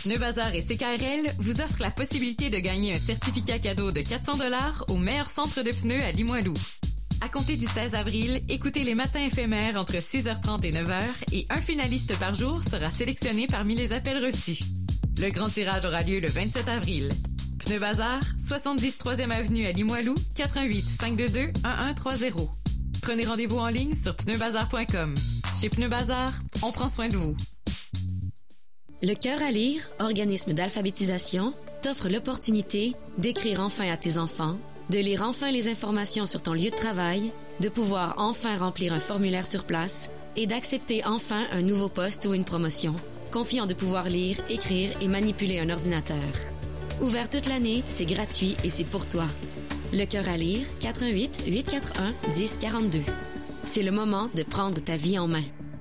Pneu Bazar et CKRL vous offrent la possibilité de gagner un certificat cadeau de 400 $ au meilleur centre de pneus à Limoilou. À compter du 16 avril, écoutez les matins éphémères entre 6h30 et 9h et un finaliste par jour sera sélectionné parmi les appels reçus. Le grand tirage aura lieu le 27 avril. Pneu Bazar, 70 3e avenue à Limoilou, 88 522 1130. Prenez rendez-vous en ligne sur pneubazar.com. Chez Pneu Bazar, on prend soin de vous. Le Cœur à lire, organisme d'alphabétisation, t'offre l'opportunité d'écrire enfin à tes enfants, de lire enfin les informations sur ton lieu de travail, de pouvoir enfin remplir un formulaire sur place et d'accepter enfin un nouveau poste ou une promotion, confiant de pouvoir lire, écrire et manipuler un ordinateur. Ouvert toute l'année, c'est gratuit et c'est pour toi. Le Cœur à lire, 88 841 1042. C'est le moment de prendre ta vie en main.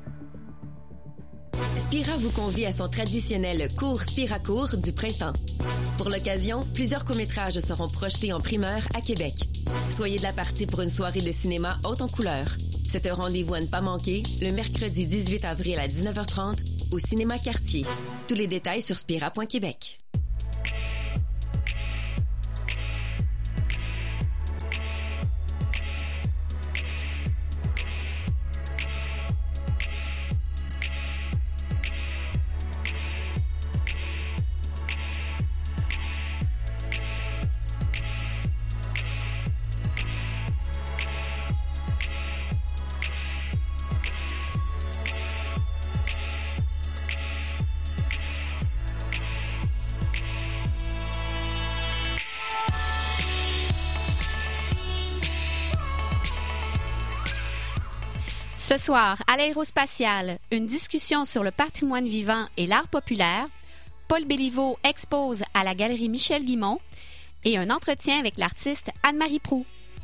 Spira vous convie à son traditionnel cours Spiracourt du printemps. Pour l'occasion, plusieurs courts-métrages seront projetés en primeur à Québec. Soyez de la partie pour une soirée de cinéma haute en couleurs. C'est un rendez-vous à ne pas manquer, le mercredi 18 avril à 19h30 au Cinéma Cartier. Tous les détails sur spira.québec. Ce soir, à l'Aérospatiale, une discussion sur le patrimoine vivant et l'art populaire. Paul Béliveau expose à la Galerie Michel Guimont et un entretien avec l'artiste Anne-Marie Proulx.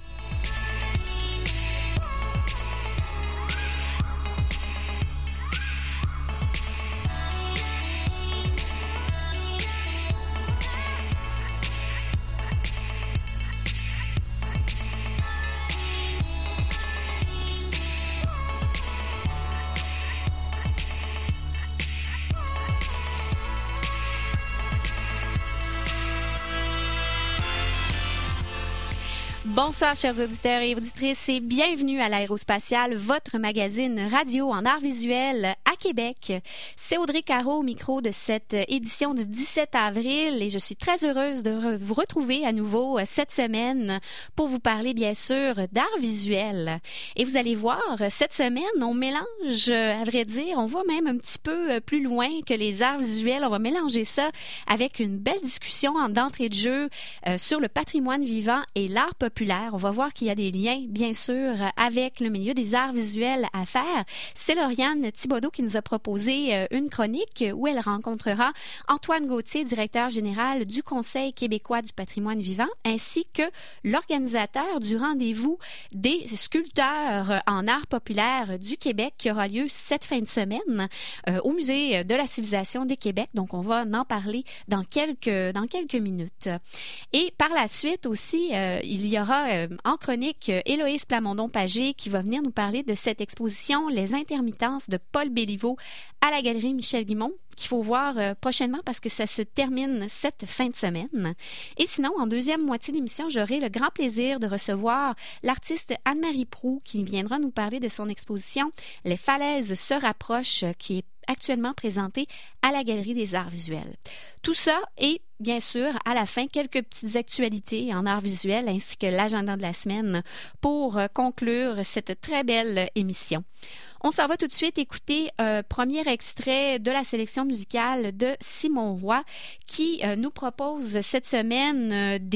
Bonsoir, chers auditeurs et auditrices, et bienvenue à l'Aérospatiale, votre magazine radio en art visuel à Québec. C'est Audrey Caro au micro de cette édition du 17 avril et je suis très heureuse de vous retrouver à nouveau cette semaine pour vous parler, bien sûr, d'art visuel. Et vous allez voir, cette semaine, on mélange, à vrai dire, on va même un petit peu plus loin que les arts visuels. On va mélanger ça avec une belle discussion d'entrée de jeu sur le patrimoine vivant et l'art populaire. On va voir qu'il y a des liens, bien sûr, avec le milieu des arts visuels à faire. C'est Lauriane Thibodeau qui nous a proposé une chronique où elle rencontrera Antoine Gauthier, directeur général du Conseil québécois du patrimoine vivant, ainsi que l'organisateur du rendez-vous des sculpteurs en art populaire du Québec qui aura lieu cette fin de semaine au Musée de la civilisation de Québec. Donc, on va en parler dans quelques minutes. Et par la suite aussi, il y aura en chronique Héloïse Plamondon-Pagé qui va venir nous parler de cette exposition Les intermittences de Paul Béliveau à la Galerie Michel Guimont, qu'il faut voir prochainement parce que ça se termine cette fin de semaine. Et sinon, en deuxième moitié d'émission, j'aurai le grand plaisir de recevoir l'artiste Anne-Marie Proulx qui viendra nous parler de son exposition Les falaises se rapprochent, qui est actuellement présentée à la Galerie des arts visuels. Tout ça et bien sûr, à la fin, quelques petites actualités en art visuel ainsi que l'agenda de la semaine pour conclure cette très belle émission. On s'en va tout de suite écouter un premier extrait de la sélection musicale de Simon Roy qui nous propose cette semaine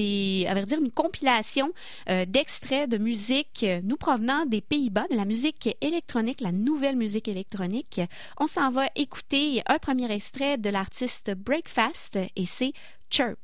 une compilation d'extraits de musique nous provenant des Pays-Bas, de la musique électronique, la nouvelle musique électronique. On s'en va écouter un premier extrait de l'artiste Breakfast et c'est Chirp.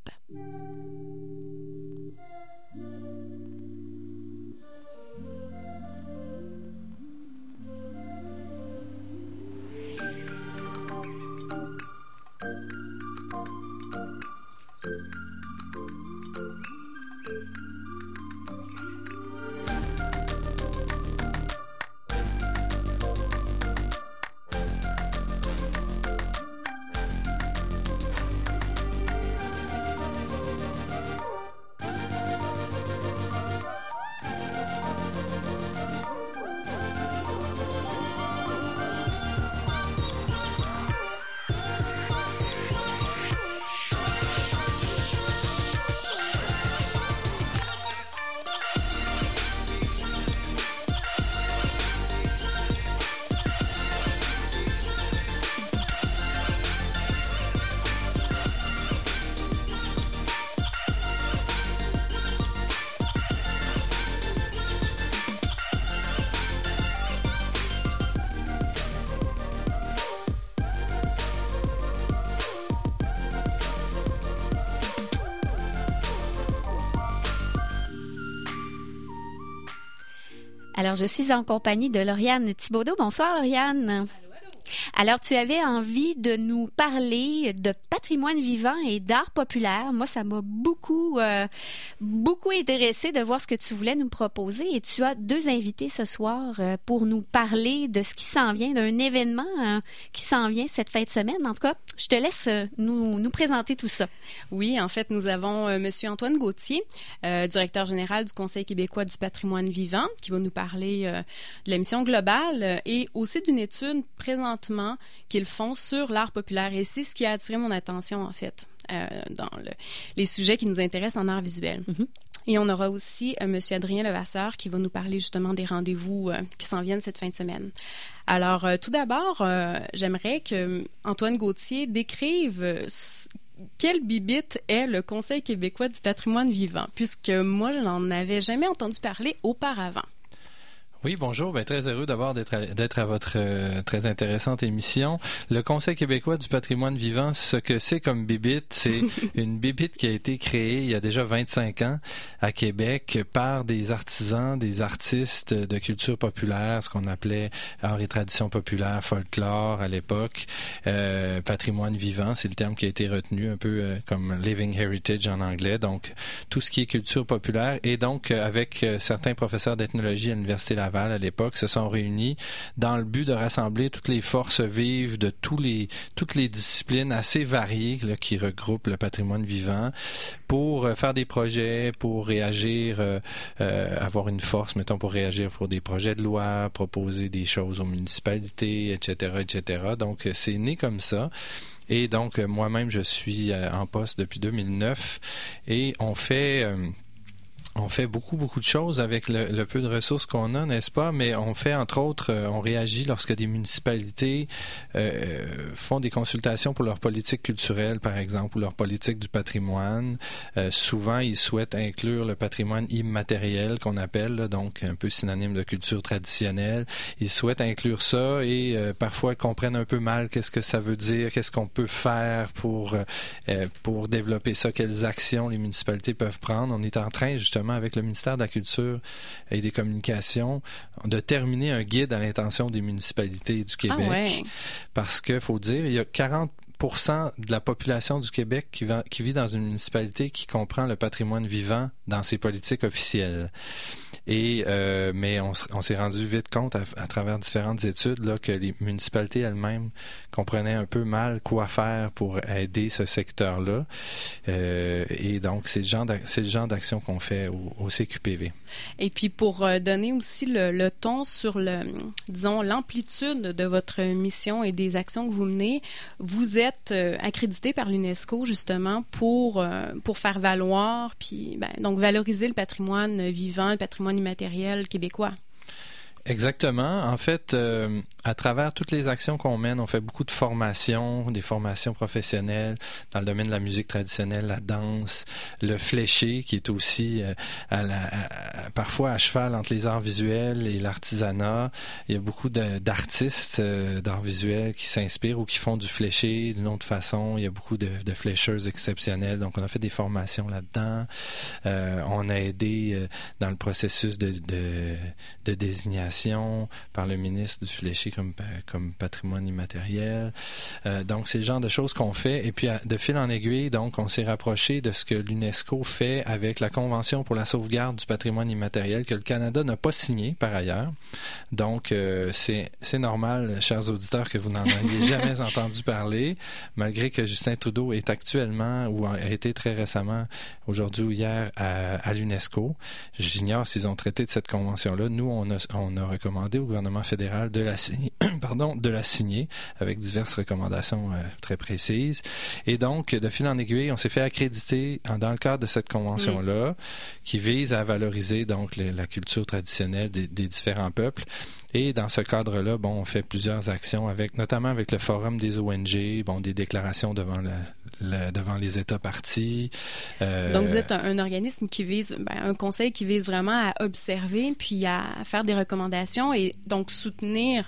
Alors, je suis en compagnie de Lauriane Thibaudot. Bonsoir, Lauriane. Alors, tu avais envie de nous parler de patrimoine vivant et d'art populaire. Moi, ça m'a beaucoup intéressée de voir ce que tu voulais nous proposer. Et tu as 2 invités ce soir pour nous parler de ce qui s'en vient, d'un événement qui s'en vient cette fin de semaine. En tout cas, je te laisse nous présenter tout ça. Oui, en fait, nous avons M. Antoine Gauthier, directeur général du Conseil québécois du patrimoine vivant, qui va nous parler de la mission globale et aussi d'une étude présentement qu'ils font sur l'art populaire. Et c'est ce qui a attiré mon attention, en fait, dans les sujets qui nous intéressent en art visuel. Mm-hmm. Et on aura aussi M. Adrien Levasseur qui va nous parler justement des rendez-vous qui s'en viennent cette fin de semaine. Alors, tout d'abord, j'aimerais que Antoine Gauthier décrive quelle bibite est le Conseil québécois du patrimoine vivant, puisque moi, je n'en avais jamais entendu parler auparavant. Oui, bonjour. Très heureux d'abord d'être à votre très intéressante émission. Le Conseil québécois du patrimoine vivant, ce que c'est comme bibite, c'est une bibite qui a été créée il y a déjà 25 ans à Québec par des artisans, des artistes de culture populaire, ce qu'on appelait art et tradition populaire, folklore à l'époque, patrimoine vivant, c'est le terme qui a été retenu, un peu comme living heritage en anglais, donc tout ce qui est culture populaire. Et donc, avec certains professeurs d'ethnologie à l'Université Laval, à l'époque, se sont réunis dans le but de rassembler toutes les forces vives de toutes les disciplines assez variées là, qui regroupent le patrimoine vivant pour faire des projets, pour réagir, avoir une force, mettons, pour réagir pour des projets de loi, proposer des choses aux municipalités, etc., etc. Donc, c'est né comme ça. Et donc, moi-même, je suis en poste depuis 2009 et on fait beaucoup de choses avec le peu de ressources qu'on a, n'est-ce pas? Mais on fait, entre autres, on réagit lorsque des municipalités font des consultations pour leur politique culturelle, par exemple, ou leur politique du patrimoine. Souvent, ils souhaitent inclure le patrimoine immatériel qu'on appelle, là, donc un peu synonyme de culture traditionnelle. Ils souhaitent inclure ça et parfois ils comprennent un peu mal qu'est-ce que ça veut dire, qu'est-ce qu'on peut faire pour développer ça, quelles actions les municipalités peuvent prendre. On est en train, justement, avec le ministère de la Culture et des Communications, de terminer un guide à l'intention des municipalités du Québec. Ah ouais. Parce qu'il faut dire, il y a 40% de la population du Québec qui vit dans une municipalité qui comprend le patrimoine vivant dans ses politiques officielles. Et mais on s'est rendu vite compte à travers différentes études là, que les municipalités elles-mêmes comprenaient un peu mal quoi faire pour aider ce secteur-là. Et donc, c'est le genre d'action qu'on fait au CQPV. Et puis, pour donner aussi le ton sur l'amplitude de votre mission et des actions que vous menez, vous êtes accrédité par l'UNESCO, justement, pour faire valoir, puis donc valoriser le patrimoine vivant, le patrimoine immatériel québécois. Exactement. En fait, à travers toutes les actions qu'on mène, on fait beaucoup de formations, des formations professionnelles dans le domaine de la musique traditionnelle, la danse, le fléché, qui est aussi parfois à cheval entre les arts visuels et l'artisanat. Il y a beaucoup d'artistes d'art visuel qui s'inspirent ou qui font du fléché d'une autre façon. Il y a beaucoup de flécheuses exceptionnelles. Donc, on a fait des formations là-dedans. On a aidé dans le processus de désignation par le ministre du fléché comme patrimoine immatériel. Donc, c'est le genre de choses qu'on fait. Et puis, de fil en aiguille, donc, on s'est rapproché de ce que l'UNESCO fait avec la Convention pour la sauvegarde du patrimoine immatériel que le Canada n'a pas signé, par ailleurs. Donc, c'est normal, chers auditeurs, que vous n'en ayez jamais entendu parler, malgré que Justin Trudeau est actuellement, ou a été très récemment, aujourd'hui ou hier, à l'UNESCO. J'ignore s'ils ont traité de cette convention-là. Nous, on a recommandé au gouvernement fédéral de la signer avec diverses recommandations très précises. Et donc, de fil en aiguille, on s'est fait accréditer dans le cadre de cette convention-là qui vise à valoriser donc la culture traditionnelle des différents peuples. Et dans ce cadre-là, on fait plusieurs actions notamment avec le Forum des ONG, des déclarations devant les États partis. Donc, vous êtes un organisme qui vise, un conseil qui vise vraiment à observer puis à faire des recommandations et donc soutenir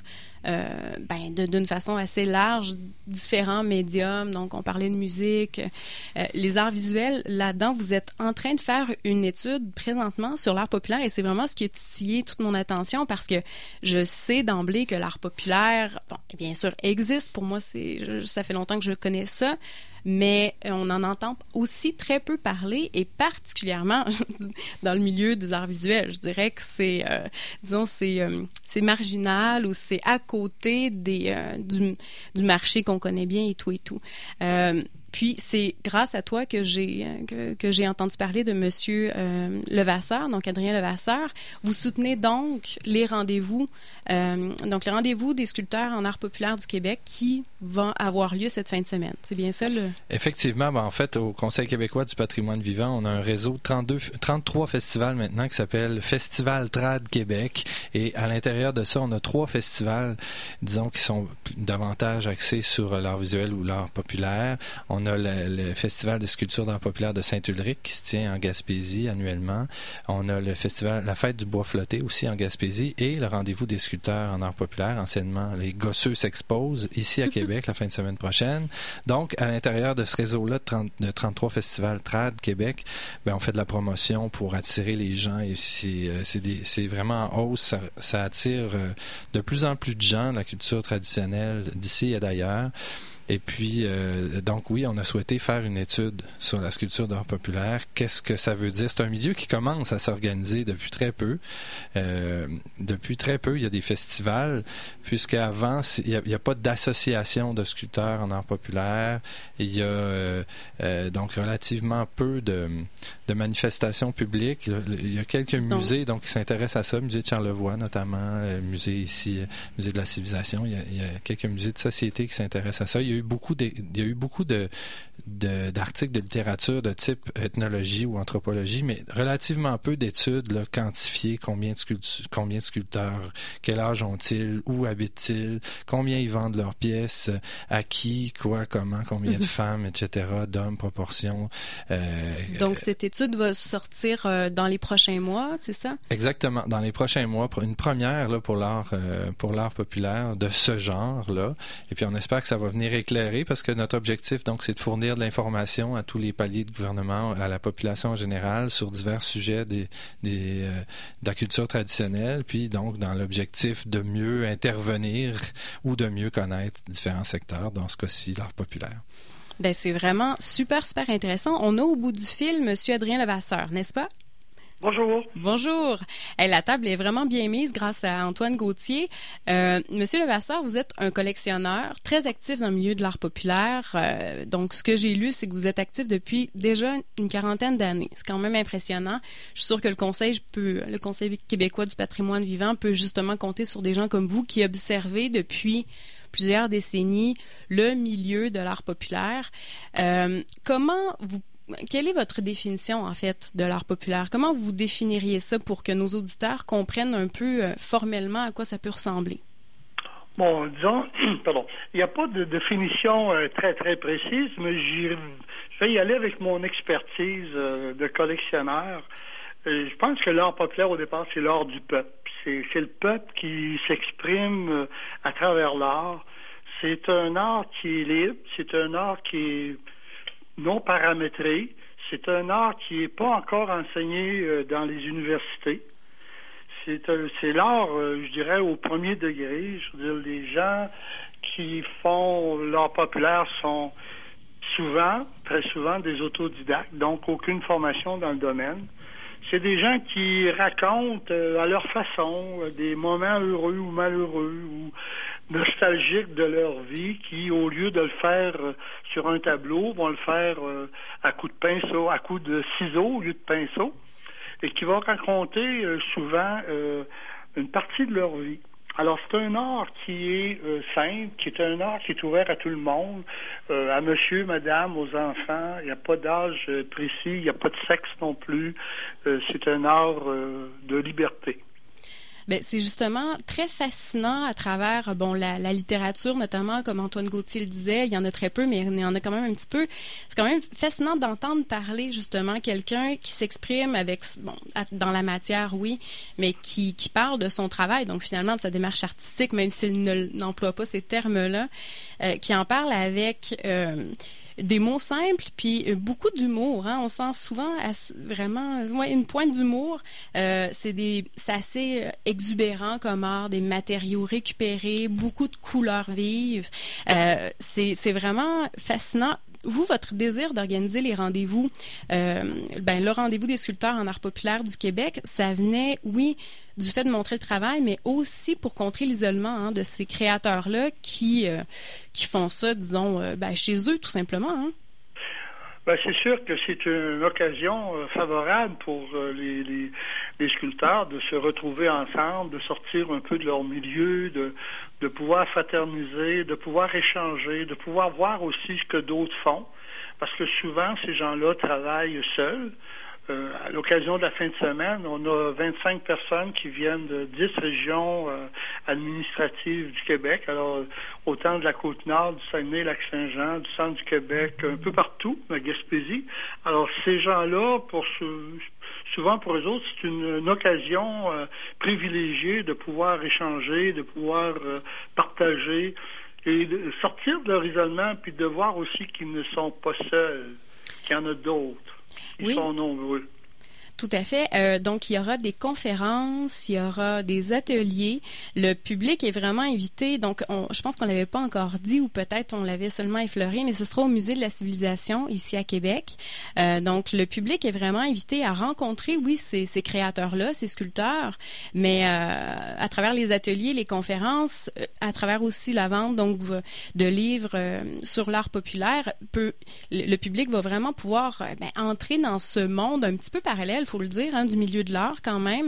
d'une façon assez large, différents médiums. Donc, on parlait de musique, les arts visuels. Là-dedans, vous êtes en train de faire une étude présentement sur l'art populaire et c'est vraiment ce qui a titillé toute mon attention parce que je sais d'emblée que l'art populaire, bon, bien sûr, existe. Pour moi, ça fait longtemps que je connais ça. Mais on en entend aussi très peu parler et particulièrement dans le milieu des arts visuels. Je dirais que c'est marginal ou c'est à côté du marché qu'on connaît bien et tout et tout. Puis, c'est grâce à toi que j'ai entendu parler de Monsieur Levasseur, donc Adrien Levasseur. Vous soutenez donc les rendez-vous des sculpteurs en art populaire du Québec qui vont avoir lieu cette fin de semaine. C'est bien ça? Effectivement, en fait, au Conseil québécois du patrimoine vivant, on a un réseau de 33 festivals maintenant qui s'appelle Festival Trad Québec. Et à l'intérieur de ça, on a 3 festivals, disons, qui sont davantage axés sur l'art visuel ou l'art populaire. On a le Festival de sculpture d'art populaire de Saint-Ulrich qui se tient en Gaspésie annuellement. On a le festival, la fête du bois flotté aussi en Gaspésie et le rendez-vous des sculpteurs en art populaire, anciennement les Gosseux s'exposent ici à Québec la fin de semaine prochaine. Donc, à l'intérieur de ce réseau-là de 33 festivals Trad Québec, on fait de la promotion pour attirer les gens et c'est vraiment en hausse. Ça attire de plus en plus de gens la culture traditionnelle d'ici et d'ailleurs. Et puis, donc oui, on a souhaité faire une étude sur la sculpture d'art populaire. Qu'est-ce que ça veut dire? C'est un milieu qui commence à s'organiser depuis très peu. Il y a des festivals, puisqu'avant, il n'y a pas d'association de sculpteurs en art populaire. Il y a donc relativement peu de manifestations publiques. Il y a quelques musées qui s'intéressent à ça. Musée de Charlevoix, notamment, musée ici, musée de la civilisation. Il y a quelques musées de société qui s'intéressent à ça. Il y a eu beaucoup d'articles de littérature de type ethnologie ou anthropologie, mais relativement peu d'études quantifiées, combien de sculpteurs, quel âge ont-ils, où habitent-ils, combien ils vendent leurs pièces, à qui, quoi, comment, combien de femmes, etc., d'hommes, proportions. Donc, cette étude va sortir dans les prochains mois, c'est ça? Exactement, dans les prochains mois, une première là, pour l'art populaire de ce genre-là. Et puis, on espère que ça va venir éclairer parce que notre objectif, donc, c'est de fournir de l'information à tous les paliers de gouvernement, à la population en général, sur divers sujets de la culture traditionnelle, puis donc dans l'objectif de mieux intervenir ou de mieux connaître différents secteurs, dans ce cas-ci, l'art populaire. Bien, c'est vraiment super intéressant. On a au bout du fil M. Adrien Levasseur, n'est-ce pas? Bonjour. Bonjour. La table est vraiment bien mise grâce à Antoine Gauthier. Monsieur Levasseur, vous êtes un collectionneur très actif dans le milieu de l'art populaire. Donc, ce que j'ai lu, c'est que vous êtes actif depuis déjà une quarantaine d'années. C'est quand même impressionnant. Je suis sûre que le Conseil québécois du patrimoine vivant peut justement compter sur des gens comme vous qui observez depuis plusieurs décennies le milieu de l'art populaire. Quelle est votre définition, en fait, de l'art populaire? Comment vous définiriez ça pour que nos auditeurs comprennent un peu formellement à quoi ça peut ressembler? Bon, disons, il n'y a pas de définition très, très précise, mais je vais y aller avec mon expertise de collectionneur. Je pense que l'art populaire, au départ, c'est l'art du peuple. C'est le peuple qui s'exprime à travers l'art. C'est un art qui est libre, c'est un art qui est non paramétré. C'est un art qui n'est pas encore enseigné dans les universités. C'est l'art, je dirais, au premier degré. Je veux dire, les gens qui font l'art populaire sont très souvent, des autodidactes, donc aucune formation dans le domaine. C'est des gens qui racontent à leur façon des moments heureux ou malheureux ou nostalgiques de leur vie qui, au lieu de le faire sur un tableau, vont le faire à coups de pinceau, à coups de ciseaux au lieu de pinceau, et qui vont raconter souvent une partie de leur vie. Alors, c'est un art qui est simple, qui est un art qui est ouvert à tout le monde, à monsieur, madame, aux enfants. Il n'y a pas d'âge précis, il n'y a pas de sexe non plus. C'est un art de liberté. Bien, c'est justement très fascinant à travers la littérature, notamment, comme Antoine Gauthier le disait, il y en a très peu, mais il y en a quand même un petit peu. C'est quand même fascinant d'entendre parler, justement, quelqu'un qui s'exprime dans la matière, oui, mais qui parle de son travail, donc finalement de sa démarche artistique, même s'il n'emploie pas ces termes-là, qui en parle avec des mots simples, puis beaucoup d'humour. Hein. On sent souvent vraiment une pointe d'humour. C'est assez exubérant comme art, des matériaux récupérés, beaucoup de couleurs vives. C'est vraiment fascinant. Vous, votre désir d'organiser les rendez-vous, le rendez-vous des sculpteurs en art populaire du Québec, ça venait, oui, du fait de montrer le travail, mais aussi pour contrer l'isolement de ces créateurs-là qui font ça, disons, chez eux, tout simplement. Hein? Ben, c'est sûr que c'est une occasion favorable pour les sculpteurs de se retrouver ensemble, de sortir un peu de leur milieu, de pouvoir fraterniser, de pouvoir échanger, de pouvoir voir aussi ce que d'autres font. Parce que souvent, ces gens-là travaillent seuls. À l'occasion de la fin de semaine, on a 25 personnes qui viennent de 10 régions administratives du Québec. Alors, autant de la Côte-Nord, du Saguenay-Lac-Saint-Jean, du centre du Québec, un peu partout, la Gaspésie. Alors, ces gens-là, souvent pour eux autres, c'est une occasion privilégiée de pouvoir échanger, de pouvoir partager et de sortir de leur isolement, puis de voir aussi qu'ils ne sont pas seuls, qu'il y en a d'autres. Ils sont nombreux. Tout à fait. Donc, il y aura des conférences, il y aura des ateliers. Le public est vraiment invité. Donc, je pense qu'on l'avait pas encore dit ou peut-être on l'avait seulement effleuré, mais ce sera au Musée de la Civilisation ici à Québec. Donc, le public est vraiment invité à rencontrer, oui, ces créateurs-là, ces sculpteurs, mais à travers les ateliers, les conférences, à travers aussi la vente donc de livres sur l'art populaire, le public va vraiment pouvoir entrer dans ce monde un petit peu parallèle, il faut le dire, du milieu de l'art quand même.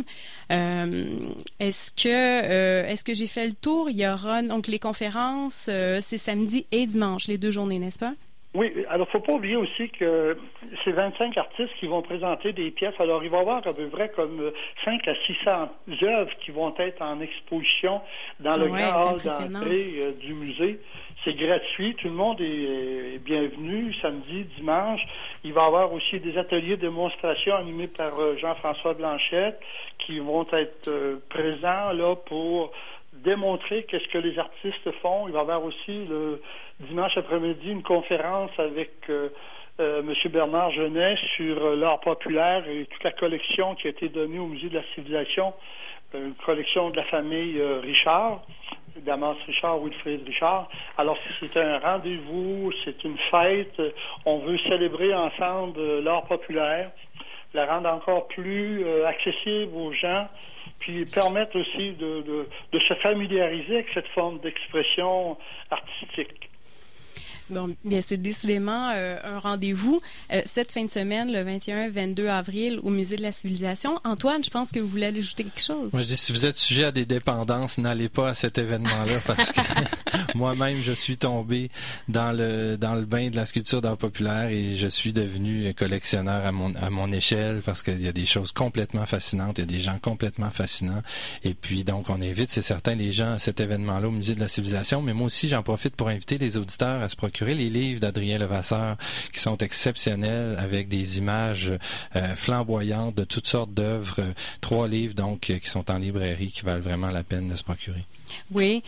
Est-ce que j'ai fait le tour? Il y aura donc les conférences, c'est samedi et dimanche, les 2 journées, n'est-ce pas? Oui, alors faut pas oublier aussi que c'est 25 artistes qui vont présenter des pièces. Alors il va y avoir à peu près comme 5 à 600 œuvres qui vont être en exposition dans le grand hall d'entrée du musée. C'est gratuit, tout le monde est bienvenu, samedi, dimanche. Il va y avoir aussi des ateliers de démonstration animés par Jean-François Blanchette qui vont être présents là pour démontrer qu'est-ce que les artistes font. Il va y avoir aussi le dimanche après-midi une conférence avec M. Bernard Genet sur l'art populaire et toute la collection qui a été donnée au Musée de la Civilisation, une collection de la famille Richard, Damas Richard, Wilfrid Richard. Alors, c'est un rendez-vous, c'est une fête. On veut célébrer ensemble l'art populaire, la rendre encore plus accessible aux gens, puis permettre aussi de se familiariser avec cette forme d'expression artistique. Bon, bien, c'est décidément un rendez-vous cette fin de semaine, le 21-22 avril, au Musée de la Civilisation. Antoine, je pense que vous voulez ajouter quelque chose. Moi, je dis, si vous êtes sujet à des dépendances, n'allez pas à cet événement-là parce que moi-même, je suis tombé dans le bain de la sculpture d'art populaire et je suis devenu collectionneur à mon échelle parce qu'il y a des choses complètement fascinantes, il y a des gens complètement fascinants. Et puis, donc, on invite, c'est certain, les gens à cet événement-là au Musée de la Civilisation, mais moi aussi, j'en profite pour inviter les auditeurs à se procurer les livres d'Adrien Levasseur qui sont exceptionnels avec des images flamboyantes de toutes sortes d'œuvres. 3 livres donc qui sont en librairie qui valent vraiment la peine de se procurer. Oui.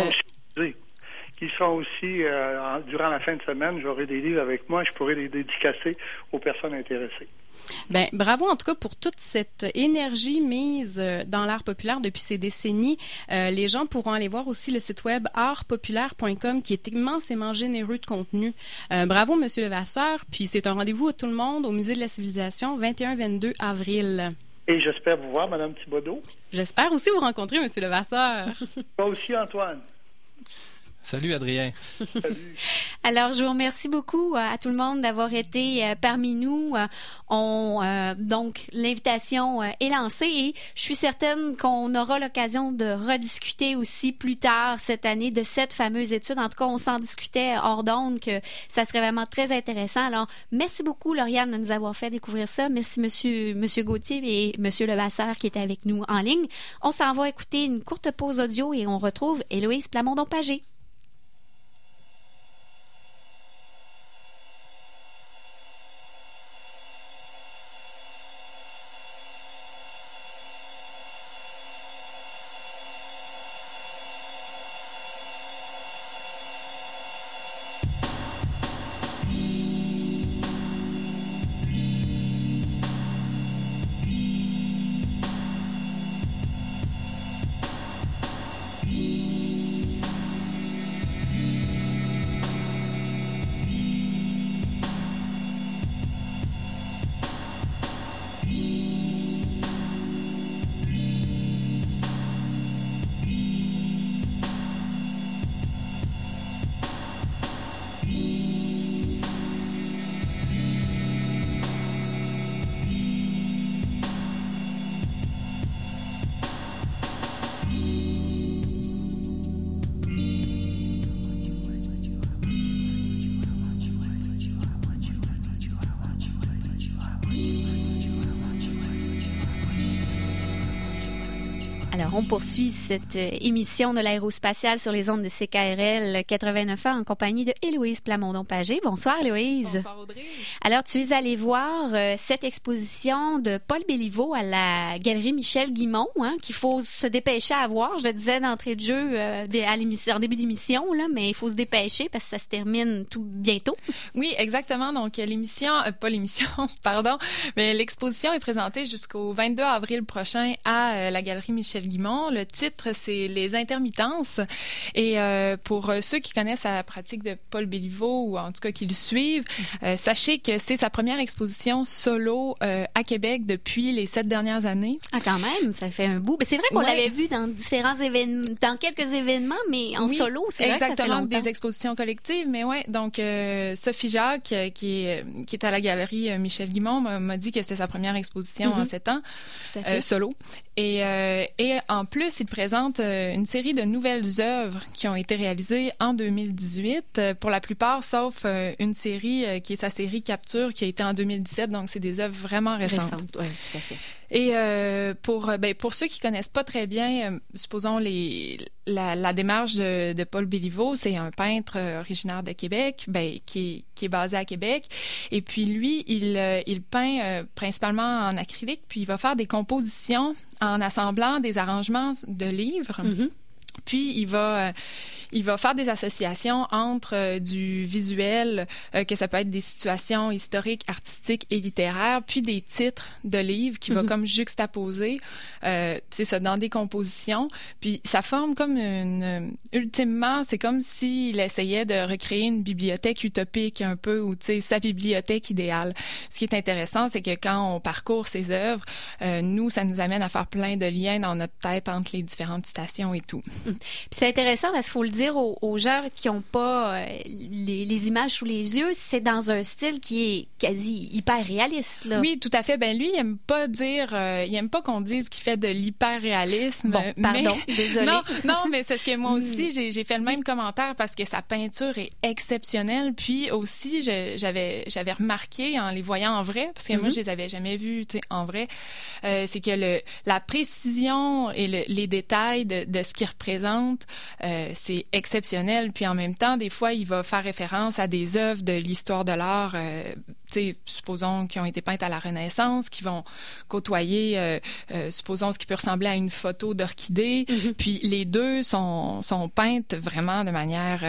Qui sont aussi, durant la fin de semaine, j'aurai des livres avec moi et je pourrai les dédicacer aux personnes intéressées. Ben, bravo en tout cas pour toute cette énergie mise dans l'art populaire depuis ces décennies. Les gens pourront aller voir aussi le site web artpopulaire.com qui est immensément généreux de contenu. Bravo Monsieur Levasseur, puis c'est un rendez-vous à tout le monde au Musée de la Civilisation 21-22 avril. Et j'espère vous voir, Mme Thibodeau. J'espère aussi vous rencontrer, Monsieur Levasseur. Toi aussi, Antoine. Salut Adrien. Salut. Alors, je vous remercie beaucoup à tout le monde d'avoir été parmi nous. Donc, l'invitation est lancée et je suis certaine qu'on aura l'occasion de rediscuter aussi plus tard cette année de cette fameuse étude. En tout cas, on s'en discutait hors d'onde que ça serait vraiment très intéressant. Alors, merci beaucoup, Lauriane, de nous avoir fait découvrir ça. Merci, Monsieur Gauthier et Monsieur Levasseur qui étaient avec nous en ligne. On s'en va écouter une courte pause audio et on retrouve Héloïse Plamondon-Pagé. Alors, on poursuit cette émission de l'aérospatiale sur les ondes de CKRL 89.1 en compagnie de Héloïse Plamondon-Pagé. Bonsoir, Héloïse. Bonsoir, Audrey. Alors, tu es allée voir cette exposition de Paul Béliveau à la Galerie Michel Guimont, qu'il faut se dépêcher à voir. Je le disais d'entrée de jeu en début d'émission, là, mais il faut se dépêcher parce que ça se termine tout bientôt. Oui, exactement. Donc, mais l'exposition est présentée jusqu'au 22 avril prochain à la Galerie Michel Guimont. Le titre, c'est Les intermittences. Et pour ceux qui connaissent la pratique de Paul Béliveau, ou en tout cas qui le suivent, sachez que c'est sa première exposition solo à Québec depuis les 7 dernières années. Ah, quand même, ça fait un bout. Mais c'est vrai qu'on l'avait vu dans différents événements, dans quelques événements, mais en solo, c'est vrai que ça fait longtemps. Exactement, des expositions collectives. Mais ouais, donc Sophie Jacques, qui est à la Galerie Michel Guimont, m'a dit que c'était sa première exposition en 7 ans, solo. Et en plus, il présente une série de nouvelles œuvres qui ont été réalisées en 2018, pour la plupart, sauf une série qui est sa série Capture, qui a été en 2017, donc c'est des œuvres vraiment récentes. Oui, tout à fait. Et pour ceux qui connaissent pas très bien, supposons la démarche de Paul Béliveau, c'est un peintre originaire de Québec, qui est basé à Québec. Et puis lui, il peint principalement en acrylique, puis il va faire des compositions en assemblant des arrangements de livres. Mm-hmm. Puis il va faire des associations entre du visuel, que ça peut être des situations historiques, artistiques et littéraires, puis des titres de livres qui va comme juxtaposer, c'est ça, dans des compositions. Puis ça forme comme ultimement, c'est comme s'il essayait de recréer une bibliothèque utopique un peu, ou tu sais, sa bibliothèque idéale. Ce qui est intéressant, c'est que quand on parcourt ses œuvres, nous, ça nous amène à faire plein de liens dans notre tête entre les différentes citations et tout. Puis c'est intéressant parce qu'il faut le dire aux gens qui n'ont pas les images sous les yeux, c'est dans un style qui est quasi hyper réaliste, là. Oui, tout à fait. Ben lui, il aime pas qu'on dise qu'il fait de l'hyper réalisme. Bon, pardon, désolée. Non, mais c'est ce que moi aussi j'ai fait le même commentaire parce que sa peinture est exceptionnelle. Puis aussi, j'avais remarqué en les voyant en vrai, parce que moi je les avais jamais vus, tu sais, en vrai, c'est que la précision et les détails de ce qu'il représente, c'est exceptionnel. Puis en même temps, des fois, il va faire référence à des œuvres de l'histoire de l'art, supposons qui ont été peintes à la Renaissance, qui vont côtoyer, supposons ce qui peut ressembler à une photo d'orchidée. Puis les deux sont peintes vraiment de manière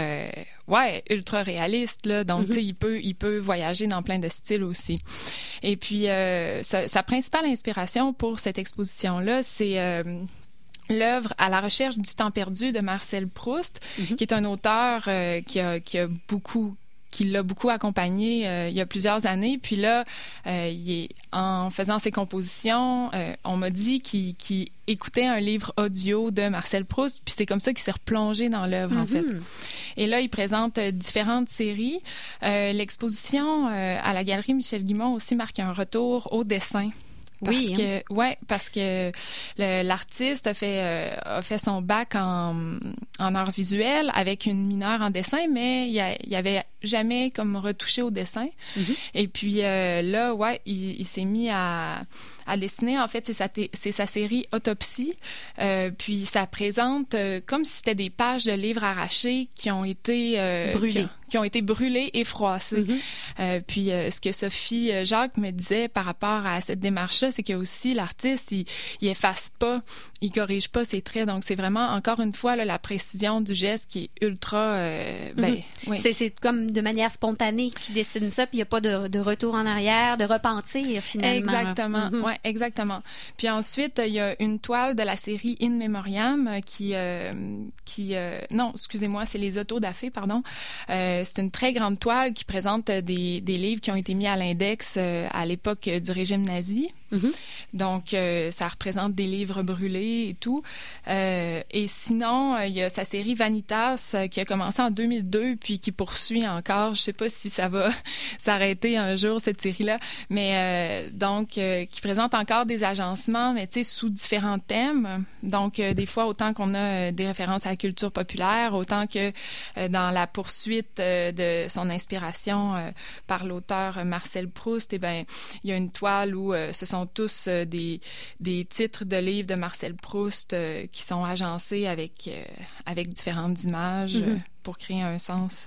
ultra réaliste, là. Donc tu sais, il peut voyager dans plein de styles aussi. Et puis sa principale inspiration pour cette exposition-là, c'est l'œuvre À la recherche du temps perdu de Marcel Proust, qui est un auteur qui l'a beaucoup accompagné il y a plusieurs années. Puis là, en faisant ses compositions, on m'a dit qu'il écoutait un livre audio de Marcel Proust, puis c'est comme ça qu'il s'est replongé dans l'œuvre, en fait. Et là, il présente différentes séries. L'exposition à la Galerie Michel Guimont aussi marque un retour au dessin. Parce que l'artiste a fait son bac en art visuel avec une mineure en dessin, mais il y avait jamais comme retouché au dessin. Mm-hmm. Et puis là, il s'est mis à dessiner. En fait, c'est sa série Autopsie. Puis ça présente comme si c'était des pages de livres arrachés qui ont été brûlés. Qui ont été brûlés et froissés. Mm-hmm. Puis ce que Sophie Jacques me disait par rapport à cette démarche-là, c'est que aussi l'artiste, il efface pas, il corrige pas ses traits. Donc c'est vraiment, encore une fois, là, la précision du geste qui est ultra... C'est comme de manière spontanée qu'il dessine ça, puis il n'y a pas de retour en arrière, de repentir finalement. Exactement, mm-hmm. Exactement. Puis ensuite, il y a une toile de la série In Memoriam non, excusez-moi, c'est les Autodafé, pardon. C'est une très grande toile qui présente des livres qui ont été mis à l'index à l'époque du régime nazi. Mm-hmm. Donc, ça représente des livres brûlés et tout. Et sinon, il y a sa série Vanitas qui a commencé en 2002 puis qui poursuit encore. Je sais pas si ça va s'arrêter un jour, cette série-là. Mais qui présente encore des agencements, mais tu sais, sous différents thèmes. Donc, des fois, autant qu'on a des références à la culture populaire, autant que dans la poursuite de son inspiration par l'auteur Marcel Proust, il y a une toile où ce sont tous des titres de livres de Marcel Proust qui sont agencés avec différentes images pour créer un sens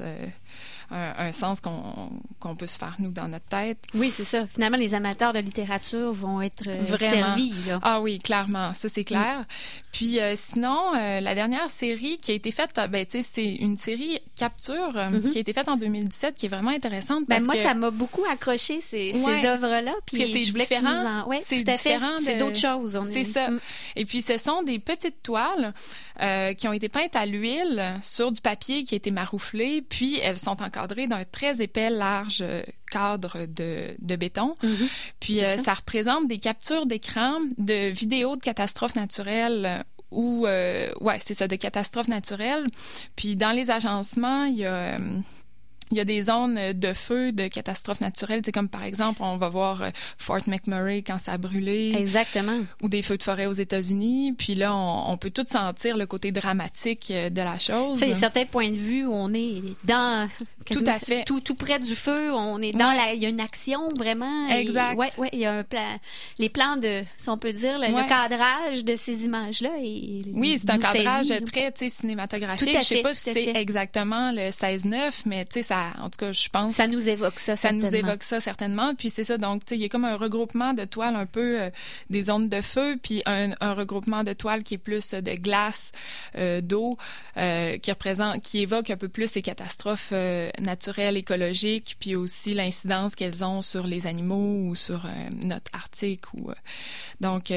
qu'on peut se faire, nous, dans notre tête. Oui, c'est ça. Finalement, les amateurs de littérature vont être servis. Là. Ah oui, clairement. Ça, c'est clair. Puis sinon, la dernière série qui a été faite, c'est une série Capture qui a été faite en 2017 qui est vraiment intéressante. Moi, ça m'a beaucoup accroché, ces œuvres-là. Puis parce que c'est différent. Oui, c'est tout à fait. C'est d'autres choses. C'est ça. Et puis, ce sont des petites toiles qui ont été peintes à l'huile sur du papier qui a été marouflé, puis elles sont encadrées d'un très épais, large cadre de béton. Mm-hmm. Puis ça représente des captures d'écran de vidéos de catastrophes naturelles c'est ça, de catastrophes naturelles. Puis dans les agencements, il y a des zones de feu, de catastrophes naturelles. C'est comme, par exemple, on va voir Fort McMurray quand ça a brûlé. Exactement. Ou des feux de forêt aux États-Unis. Puis là, on peut tout sentir le côté dramatique de la chose. Il y a certains points de vue où on est dans... Tout à fait. Tout près du feu. On est dans il y a une action, vraiment. Exact. Il y a un plan... Les plans de, si on peut dire, le cadrage de ces images-là. Oui, c'est un cadrage très cinématographique. Je sais pas si c'est exactement le 16-9, mais tu sais, ça, en tout cas, je pense... Ça nous évoque ça, certainement. Ça nous évoque ça, certainement. Puis c'est ça, donc, tu sais, il y a comme un regroupement de toiles un peu des zones de feu, puis un regroupement de toiles qui est plus de glace, d'eau, qui évoque un peu plus ces catastrophes naturelles, écologiques, puis aussi l'incidence qu'elles ont sur les animaux ou sur notre Arctique. Donc,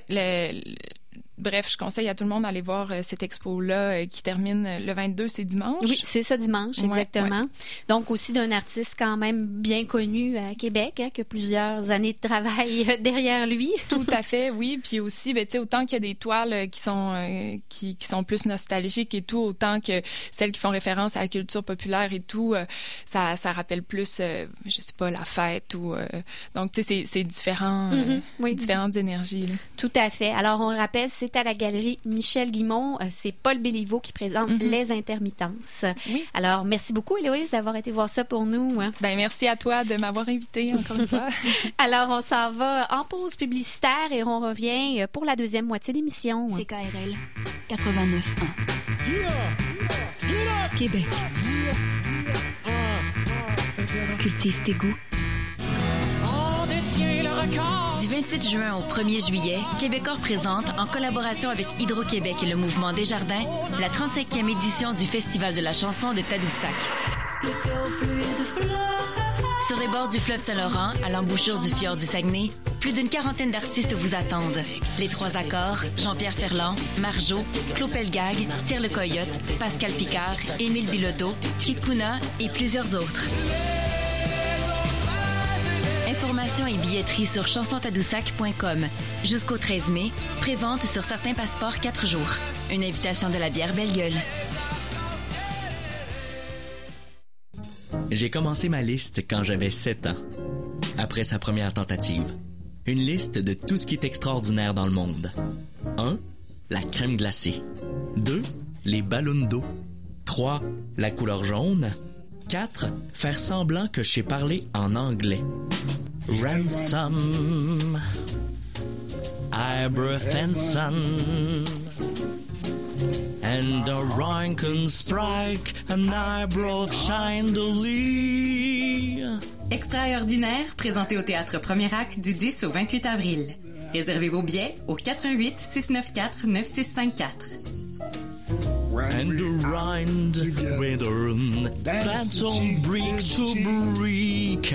bref, je conseille à tout le monde d'aller voir cette expo-là qui termine le 22, c'est dimanche. Oui, c'est ça, dimanche, exactement. Ouais. Donc, aussi d'un artiste quand même bien connu à Québec, qui a plusieurs années de travail derrière lui. Tout à fait, oui. Puis aussi, tu sais, autant qu'il y a des toiles qui sont plus nostalgiques et tout, autant que celles qui font référence à la culture populaire et tout, ça rappelle plus, je sais pas, la fête ou... donc, tu sais, c'est différent, différentes énergies. Là. Tout à fait. Alors, on le rappelle, c'est à la Galerie Michel Guimont. C'est Paul Béliveau qui présente Les Intermittences. Oui. Alors, merci beaucoup, Héloïse, d'avoir été voir ça pour nous. Merci à toi de m'avoir invitée encore une fois. Alors, on s'en va en pause publicitaire et on revient pour la deuxième moitié d'émission. CKRL 89.1 Québec. Cultive tes goûts. Du 28 juin au 1er juillet, Québecor présente, en collaboration avec Hydro-Québec et le mouvement Desjardins, la 35e édition du Festival de la chanson de Tadoussac. Sur les bords du fleuve Saint-Laurent, à l'embouchure du fjord du Saguenay, plus d'une quarantaine d'artistes vous attendent. Les Trois Accords, Jean-Pierre Ferland, Marjo, Claude Pelgag, Thierry Le Coyote, Pascal Picard, Émile Bilodeau, Kid Kuna et plusieurs autres. Informations et billetterie sur chansontadoussac.com. Jusqu'au 13 mai, prévente sur certains passeports 4 jours. Une invitation de la bière Belle Gueule. J'ai commencé ma liste quand j'avais 7 ans, après sa première tentative. Une liste de tout ce qui est extraordinaire dans le monde. 1. La crème glacée. 2. Les ballons d'eau. 3. La couleur jaune. 4. Faire semblant que je sais parler en anglais. Ransom. Ibrothenson. And a Rankin Sprite, an eyebrow of Chandelier. Extraordinaire, présenté au Théâtre Premier Acte du 10 au 28 avril. Réservez vos billets au 88 694 9654. And the rind rhythm that's on brick to brick.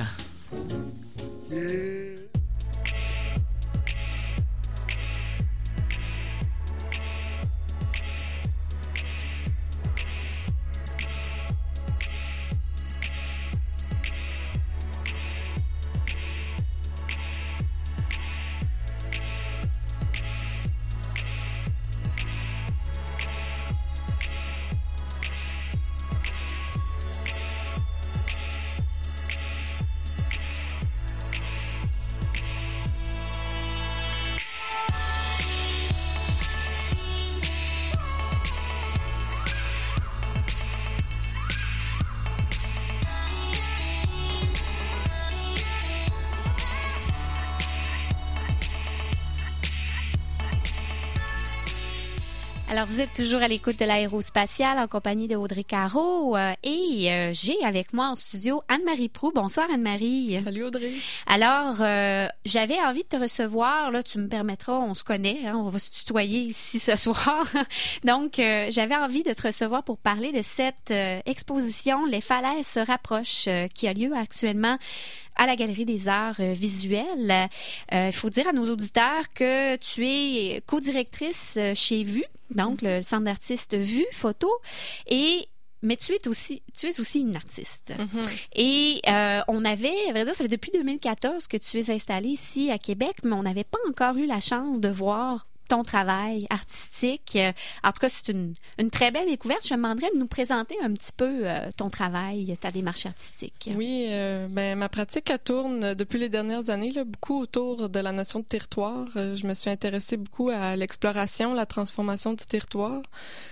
Alors, vous êtes toujours à l'écoute de l'Aérospatiale en compagnie de Audrey Caro et j'ai avec moi en studio Anne-Marie Proulx. Bonsoir Anne-Marie. Salut Audrey. Alors, j'avais envie de te recevoir, là, tu me permettras, on se connaît, hein, on va se tutoyer ici ce soir. Donc, j'avais envie de te recevoir pour parler de cette exposition « Les falaises se rapprochent » qui a lieu actuellement à la Galerie des Arts visuels. Il faut dire à nos auditeurs que tu es co-directrice chez Vue, donc le centre d'artistes Vue Photo, mais tu es aussi une artiste. Mm-hmm. Et on avait, à vrai dire, ça fait depuis 2014 que tu es installée ici à Québec, mais on n'avait pas encore eu la chance de voir ton travail artistique. En tout cas, c'est une très belle découverte. Je me demanderais de nous présenter un petit peu ton travail, ta démarche artistique. Oui, ma pratique, elle tourne depuis les dernières années là, beaucoup autour de la notion de territoire. Je me suis intéressée beaucoup à l'exploration, la transformation du territoire.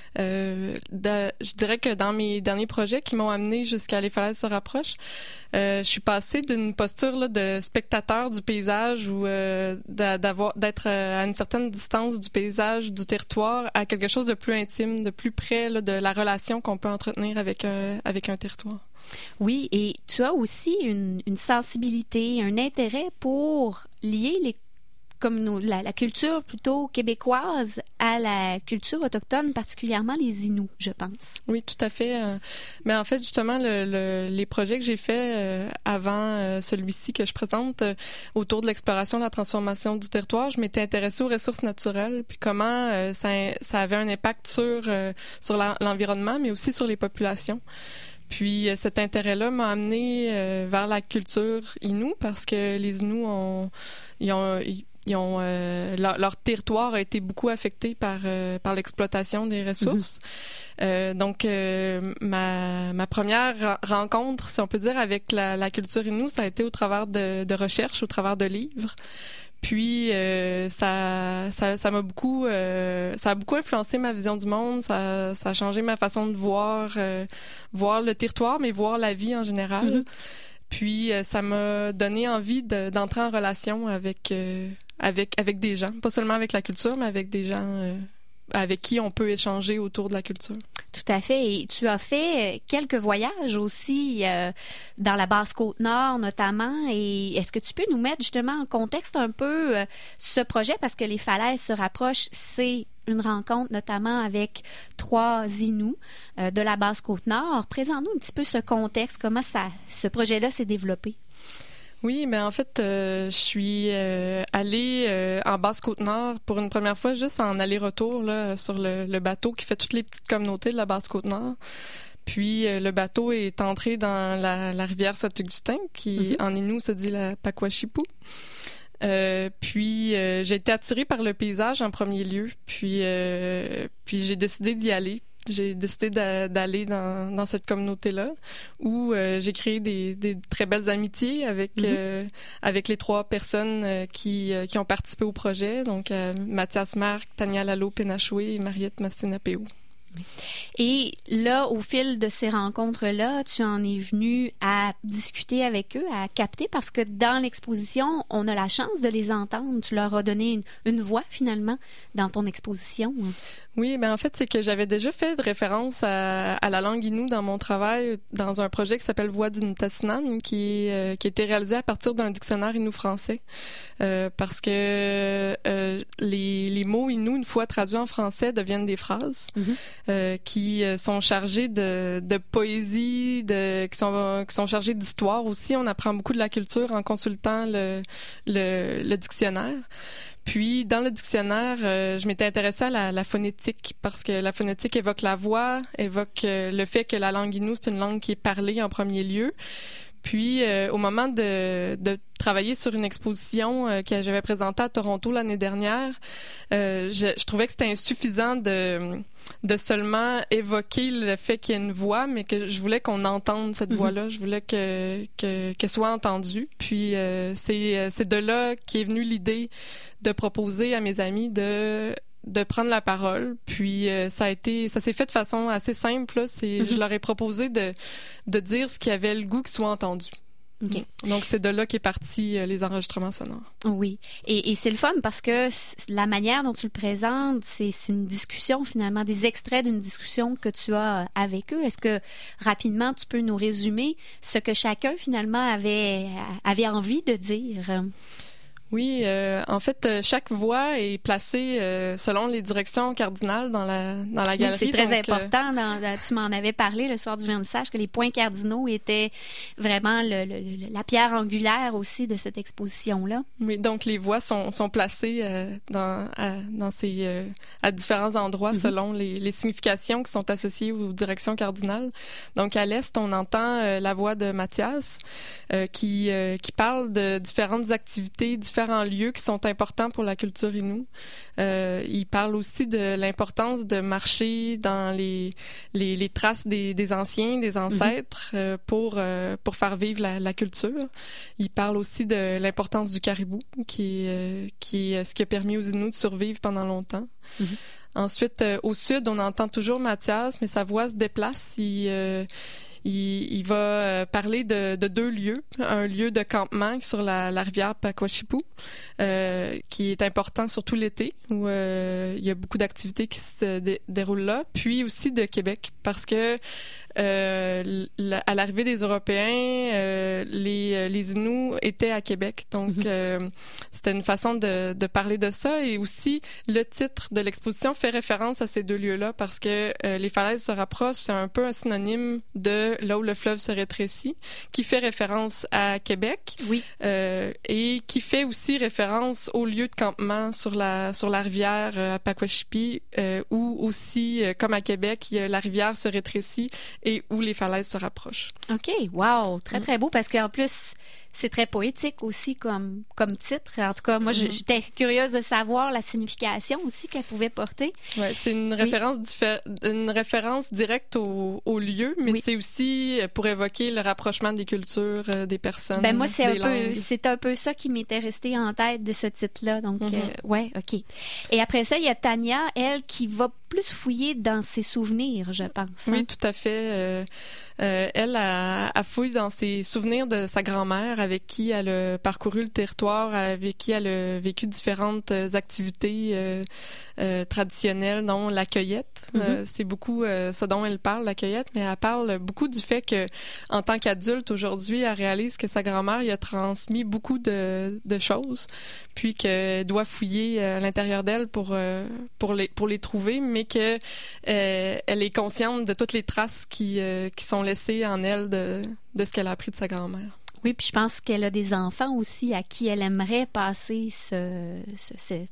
Je dirais que dans mes derniers projets qui m'ont amené jusqu'à Les falaises se rapprochent, je suis passée d'une posture là, de spectateur du paysage ou d'être à une certaine distance du paysage, du territoire, à quelque chose de plus intime, de plus près là, de la relation qu'on peut entretenir avec un territoire. Oui, et tu as aussi une sensibilité, un intérêt pour lier la culture plutôt québécoise à la culture autochtone, particulièrement les Inuits, je pense. Oui, tout à fait. Mais en fait, justement, les projets que j'ai faits avant celui-ci que je présente autour de l'exploration, de la transformation du territoire, je m'étais intéressée aux ressources naturelles, puis comment ça avait un impact sur l'environnement, mais aussi sur les populations. Puis cet intérêt-là m'a amené vers la culture Innu parce que les Inuits leur territoire a été beaucoup affecté par l'exploitation des ressources. Mm-hmm. Donc, ma première rencontre, si on peut dire, avec la culture Innu, ça a été au travers de recherches, au travers de livres. Puis ça m'a beaucoup ça a beaucoup influencé ma vision du monde, ça a changé ma façon de voir le territoire, mais voir la vie en général. Mm-hmm. Puis ça m'a donné envie d'entrer en relation avec des gens, pas seulement avec la culture, mais avec des gens avec qui on peut échanger autour de la culture. Tout à fait. Et tu as fait quelques voyages aussi dans la Basse-Côte-Nord notamment. Et est-ce que tu peux nous mettre justement en contexte un peu ce projet? Parce que Les falaises se rapprochent, c'est une rencontre notamment avec 3 Inuits de la Basse-Côte-Nord. Présente-nous un petit peu ce contexte, comment ce projet-là s'est développé. Oui, mais en fait, je suis allée en Basse-Côte-Nord pour une première fois, juste en aller-retour là, sur le bateau qui fait toutes les petites communautés de la Basse-Côte-Nord. Puis le bateau est entré dans la rivière Saint-Augustin, qui en Innu se dit la Pakwashipu. Puis j'ai été attirée par le paysage en premier lieu, puis j'ai décidé d'y aller. j'ai décidé d'aller dans cette communauté-là où j'ai créé des très belles amitiés avec les 3 personnes qui ont participé au projet, donc Mathias Marc, Tania Lalo-Pénachoué et Mariette Mastinapéo. Et là, au fil de ces rencontres-là, tu en es venu à discuter avec eux, à capter, parce que dans l'exposition, on a la chance de les entendre. Tu leur as donné une voix, finalement, dans ton exposition. Oui, ben en fait, c'est que j'avais déjà fait de référence à la langue Innu dans mon travail, dans un projet qui s'appelle Voix d'une Tassinane, qui a été réalisé à partir d'un dictionnaire Innu-français. Parce que les mots Innu, une fois traduits en français, deviennent des phrases qui sont chargées de poésie, qui sont chargées d'histoire aussi. On apprend beaucoup de la culture en consultant le dictionnaire. Puis, dans le dictionnaire, je m'étais intéressée à la phonétique, parce que la phonétique évoque la voix, évoque le fait que la langue Innu, c'est une langue qui est parlée en premier lieu. Puis, au moment de travailler sur une exposition que j'avais présentée à Toronto l'année dernière, je trouvais que c'était insuffisant de seulement évoquer le fait qu'il y ait une voix, mais que je voulais qu'on entende cette voix-là. Je voulais qu'elle soit entendue. Puis c'est de là qu'est venue l'idée de proposer à mes amis de prendre la parole. Puis ça s'est fait de façon assez simple. Là. Je leur ai proposé de dire ce qui avait le goût qu'il soit entendu. Okay. Donc, c'est de là qu'est parti les enregistrements sonores. Oui. Et c'est le fun parce que la manière dont tu le présentes, c'est une discussion, finalement, des extraits d'une discussion que tu as avec eux. Est-ce que, rapidement, tu peux nous résumer ce que chacun, finalement, avait envie de dire? Oui, en fait, chaque voix est placée selon les directions cardinales dans la galerie. Oui, c'est très important. Tu m'en avais parlé le soir du vernissage, que les points cardinaux étaient vraiment la pierre angulaire aussi de cette exposition-là. Oui, donc les voix sont placées à différents endroits selon les significations qui sont associées aux directions cardinales. Donc à l'est, on entend la voix de Mathias qui parle de différentes activités, différents lieux qui sont importants pour la culture Innu. Il parle aussi de l'importance de marcher dans les traces des anciens, des ancêtres, pour faire vivre la culture. Il parle aussi de l'importance du caribou, qui est ce qui a permis aux Inuits de survivre pendant longtemps. Ensuite, au sud, on entend toujours Mathias, mais sa voix se déplace. Il va parler de 2 lieux. Un lieu de campement sur la rivière Pakwashipu, qui est important surtout l'été, où il y a beaucoup d'activités qui se déroulent là. Puis aussi de Québec, parce que à l'arrivée des Européens, les Inuits étaient à Québec. Donc, c'était une façon de parler de ça. Et aussi, le titre de l'exposition fait référence à ces 2 lieux-là, parce que les falaises se rapprochent, c'est un peu un synonyme de là où le fleuve se rétrécit, qui fait référence à Québec. Oui. Et qui fait aussi référence au lieu de campement sur la rivière à Pakwashipi, où aussi, comme à Québec, la rivière se rétrécit et où les falaises se rapprochent. OK, wow, très, très beau, parce qu'en plus, c'est très poétique aussi comme titre. En tout cas, moi, j'étais curieuse de savoir la signification aussi qu'elle pouvait porter. Ouais, c'est une référence directe au lieu, mais c'est aussi pour évoquer le rapprochement des cultures, des personnes, moi, c'est un peu ça qui m'était resté en tête de ce titre-là. Donc, ouais, OK. Et après ça, il y a Tania, elle, qui va plus fouiller dans ses souvenirs, je pense. Oui, tout à fait. Elle a fouillé dans ses souvenirs de sa grand-mère avec qui elle a parcouru le territoire, avec qui elle a vécu différentes activités traditionnelles, dont la cueillette. C'est beaucoup ce dont elle parle, la cueillette, mais elle parle beaucoup du fait que, en tant qu'adulte aujourd'hui, elle réalise que sa grand-mère lui a transmis beaucoup de choses, puis qu'elle doit fouiller à l'intérieur d'elle pour les trouver, mais que elle est consciente de toutes les traces qui sont laissées en elle de ce qu'elle a appris de sa grand-mère. Oui, puis je pense qu'elle a des enfants aussi à qui elle aimerait passer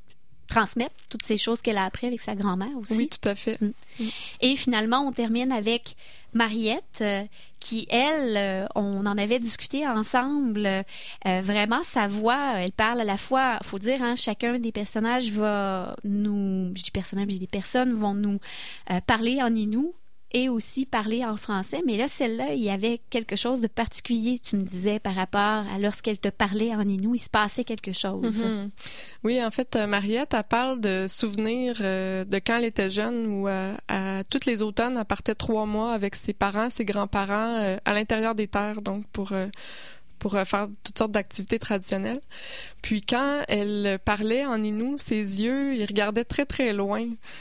transmettre toutes ces choses qu'elle a apprises avec sa grand-mère aussi. Oui, tout à fait. Et finalement, on termine avec Mariette, qui, elle, on en avait discuté ensemble. Vraiment, sa voix, elle parle à la fois, faut dire, hein, chacun des personnages va nous... Je dis personnages, des personnes vont nous parler en Innu et aussi parler en français. Mais là, celle-là, il y avait quelque chose de particulier, tu me disais, par rapport à lorsqu'elle te parlait en Innu, il se passait quelque chose. Mm-hmm. Oui, en fait, Mariette, elle parle de souvenirs de quand elle était jeune où à toutes les automnes, elle partait 3 mois avec ses parents, ses grands-parents à l'intérieur des terres, donc pour faire toutes sortes d'activités traditionnelles. Puis quand elle parlait en Innu, ses yeux, ils regardaient très, très loin.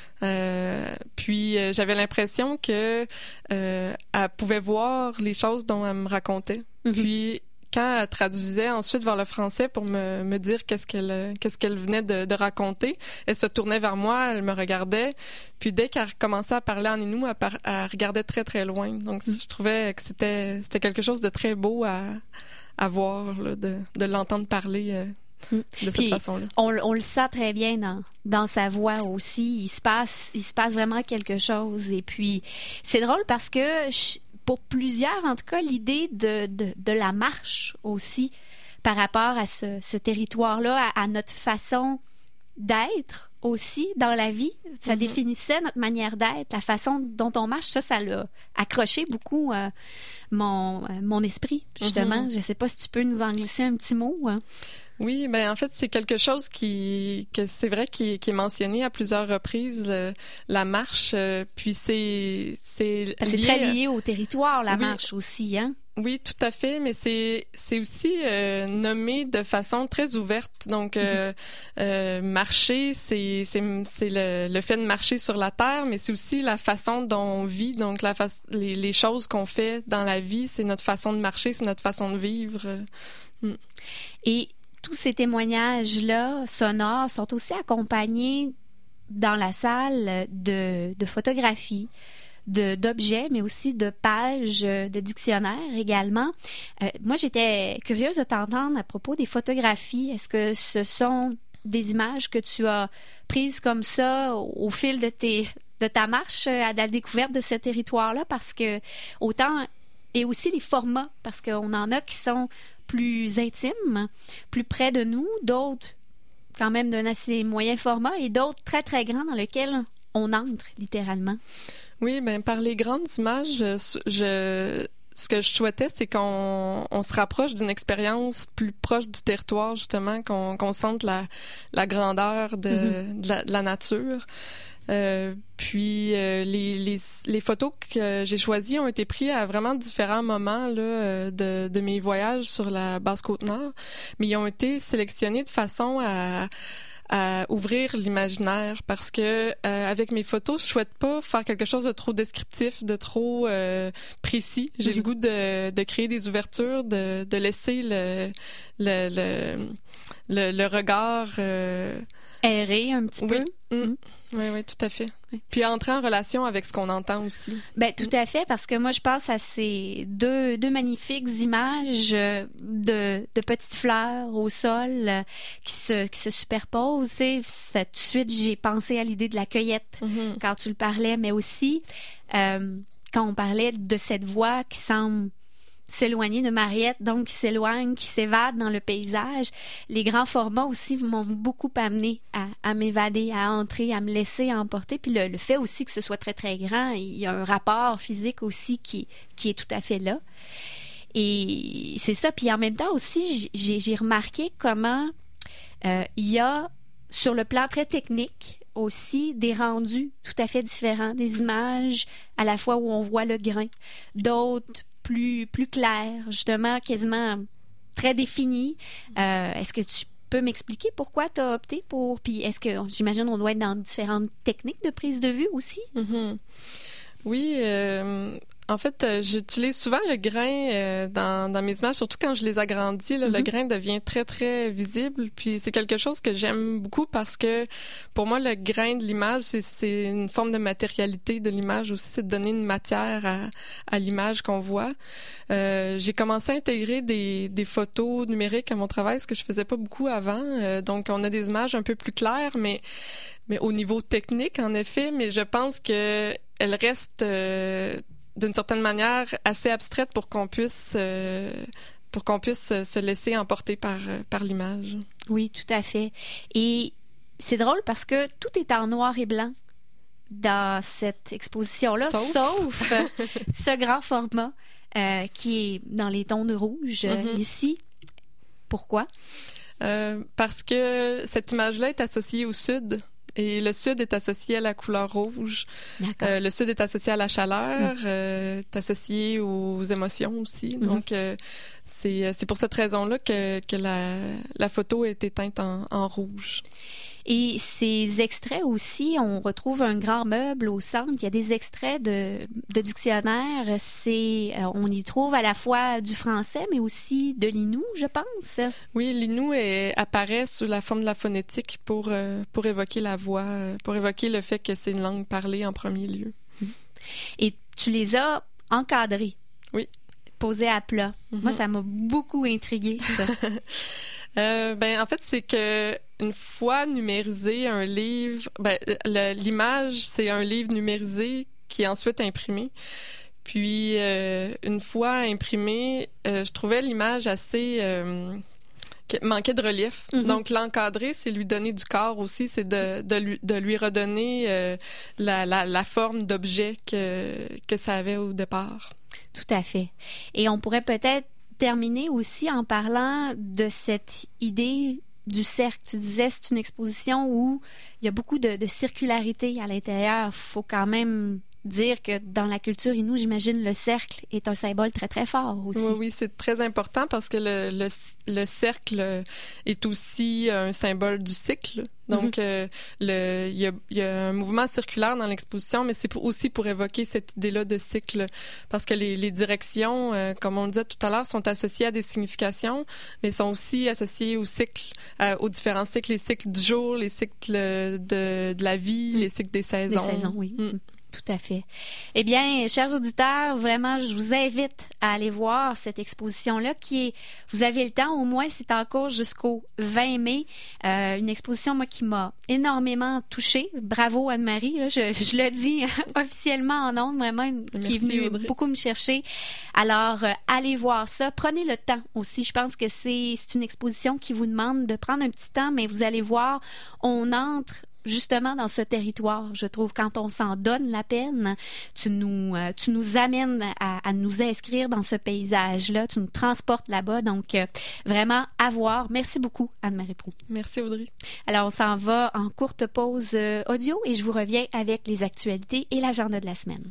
Puis j'avais l'impression que elle pouvait voir les choses dont elle me racontait. Mm-hmm. Puis quand elle traduisait ensuite vers le français pour me dire qu'est-ce qu'elle venait de raconter, elle se tournait vers moi, elle me regardait. Puis dès qu'elle commençait à parler en Innu, elle regardait très, très loin. Donc je trouvais que c'était quelque chose de très beau à voir, là, de l'entendre parler de cette façon-là. On le sent très bien dans sa voix aussi. Il se passe vraiment quelque chose. Et puis, c'est drôle parce que pour plusieurs, en tout cas, l'idée de la marche aussi par rapport à ce territoire-là, à notre façon d'être aussi dans la vie. Ça définissait notre manière d'être, la façon dont on marche. Ça l'a accroché beaucoup mon esprit, justement. Je sais pas si tu peux nous en glisser un petit mot. Hein? Oui, ben en fait, c'est quelque chose que c'est vrai qui est mentionné à plusieurs reprises, la marche, puis c'est très lié au territoire, la marche aussi, hein? Oui, tout à fait, mais c'est aussi nommé de façon très ouverte. Donc, marcher, c'est le fait de marcher sur la terre, mais c'est aussi la façon dont on vit. Donc, les choses qu'on fait dans la vie, c'est notre façon de marcher, c'est notre façon de vivre. Et tous ces témoignages-là sonores sont aussi accompagnés dans la salle de photographies, d'objets, mais aussi de pages de dictionnaire également. Moi, j'étais curieuse de t'entendre à propos des photographies. Est-ce que ce sont des images que tu as prises comme ça au fil de ta marche à la découverte de ce territoire-là? Parce que autant, et aussi les formats, parce qu'on en a qui sont plus intimes, plus près de nous, d'autres quand même d'un assez moyen format et d'autres très, très grands dans lesquels on entre littéralement. Oui, ben par les grandes images, ce que je souhaitais, c'est qu'on se rapproche d'une expérience plus proche du territoire, justement, qu'on sente la grandeur de la nature. Puis les photos que j'ai choisies ont été prises à vraiment différents moments là, de mes voyages sur la Basse-Côte-Nord, mais ils ont été sélectionnés de façon à ouvrir l'imaginaire parce que avec mes photos, je souhaite pas faire quelque chose de trop descriptif, de trop précis. J'ai le goût de créer des ouvertures, de laisser le regard errer un petit peu. Oui, tout à fait. Oui. Puis entrer en relation avec ce qu'on entend aussi. Ben tout à fait, parce que moi je pense à ces deux magnifiques images de petites fleurs au sol qui se superposent. Tout de suite j'ai pensé à l'idée de la cueillette quand tu le parlais, mais aussi quand on parlait de cette voix qui semble s'éloigner de Mariette, donc qui s'éloigne, qui s'évade dans le paysage. Les grands formats aussi m'ont beaucoup amené à m'évader, à entrer, à me laisser emporter. Puis le fait aussi que ce soit très, très grand, il y a un rapport physique aussi qui est tout à fait là. Et c'est ça. Puis en même temps aussi, j'ai remarqué comment il y a, sur le plan très technique, aussi des rendus tout à fait différents, des images à la fois où on voit le grain, d'autres plus clair, justement, quasiment très défini. Est-ce que tu peux m'expliquer pourquoi tu as opté pour... Puis est-ce que, j'imagine, on doit être dans différentes techniques de prise de vue aussi? Oui, En fait, j'utilise souvent le grain dans mes images, surtout quand je les agrandis. Là, le grain devient très, très visible. Puis c'est quelque chose que j'aime beaucoup parce que pour moi, le grain de l'image, c'est une forme de matérialité de l'image aussi. C'est de donner une matière à l'image qu'on voit. J'ai commencé à intégrer des photos numériques à mon travail, ce que je faisais pas beaucoup avant. Donc, on a des images un peu plus claires, mais au niveau technique, en effet. Mais je pense que elles restent... d'une certaine manière assez abstraite pour qu'on puisse se laisser emporter par l'image. Oui, tout à fait. Et c'est drôle parce que tout est en noir et blanc dans cette exposition-là, sauf ce grand format qui est dans les tons de rouge ici. Pourquoi? Parce que cette image-là est associée au sud. Et le sud est associé à la couleur rouge. Le sud est associé à la chaleur, est associé aux émotions aussi. Donc, c'est pour cette raison-là que la photo est éteinte en rouge. Et ces extraits aussi, on retrouve un grand meuble au centre. Il y a des extraits de dictionnaires. On y trouve à la fois du français, mais aussi de l'innu, je pense. Oui, l'innu apparaît sous la forme de la phonétique pour évoquer la voix, pour évoquer le fait que c'est une langue parlée en premier lieu. Et tu les as encadrés. Oui. Posés à plat. Moi, ça m'a beaucoup intriguée, ça. En fait, c'est que une fois numérisé un livre, l'image, c'est un livre numérisé qui est ensuite imprimé. Puis, une fois imprimé, je trouvais l'image assez... manquait de relief. Donc, l'encadrer, c'est lui donner du corps aussi, c'est de lui redonner la forme d'objet que ça avait au départ. Tout à fait. Et on pourrait peut-être terminer aussi en parlant de cette idée du cercle. Tu disais, c'est une exposition où il y a beaucoup de circularité à l'intérieur. Il faut quand même dire que dans la culture inou, j'imagine, le cercle est un symbole très, très fort aussi. Oui, c'est très important parce que le cercle est aussi un symbole du cycle. Donc, il y a un mouvement circulaire dans l'exposition, mais c'est aussi pour évoquer cette idée-là de cycle. Parce que les directions, comme on le disait tout à l'heure, sont associées à des significations, mais sont aussi associées aux cycles, aux différents cycles, les cycles du jour, les cycles de la vie, les cycles des saisons. Des saisons, oui. Tout à fait. Eh bien, chers auditeurs, vraiment, je vous invite à aller voir cette exposition-là qui est, vous avez le temps, au moins, c'est en cours jusqu'au 20 mai. Une exposition, moi, qui m'a énormément touchée. Bravo, Anne-Marie. Là, je le dis officiellement en ondes, vraiment, qui est venue beaucoup me chercher. Alors, allez voir ça. Prenez le temps aussi. Je pense que c'est une exposition qui vous demande de prendre un petit temps, mais vous allez voir, on entre justement dans ce territoire, je trouve, quand on s'en donne la peine, tu nous amènes à nous inscrire dans ce paysage-là, tu nous transportes là-bas, donc vraiment à voir. Merci beaucoup, Anne-Marie Proulx. Merci, Audrey. Alors, on s'en va en courte pause audio et je vous reviens avec les actualités et l'agenda de la semaine.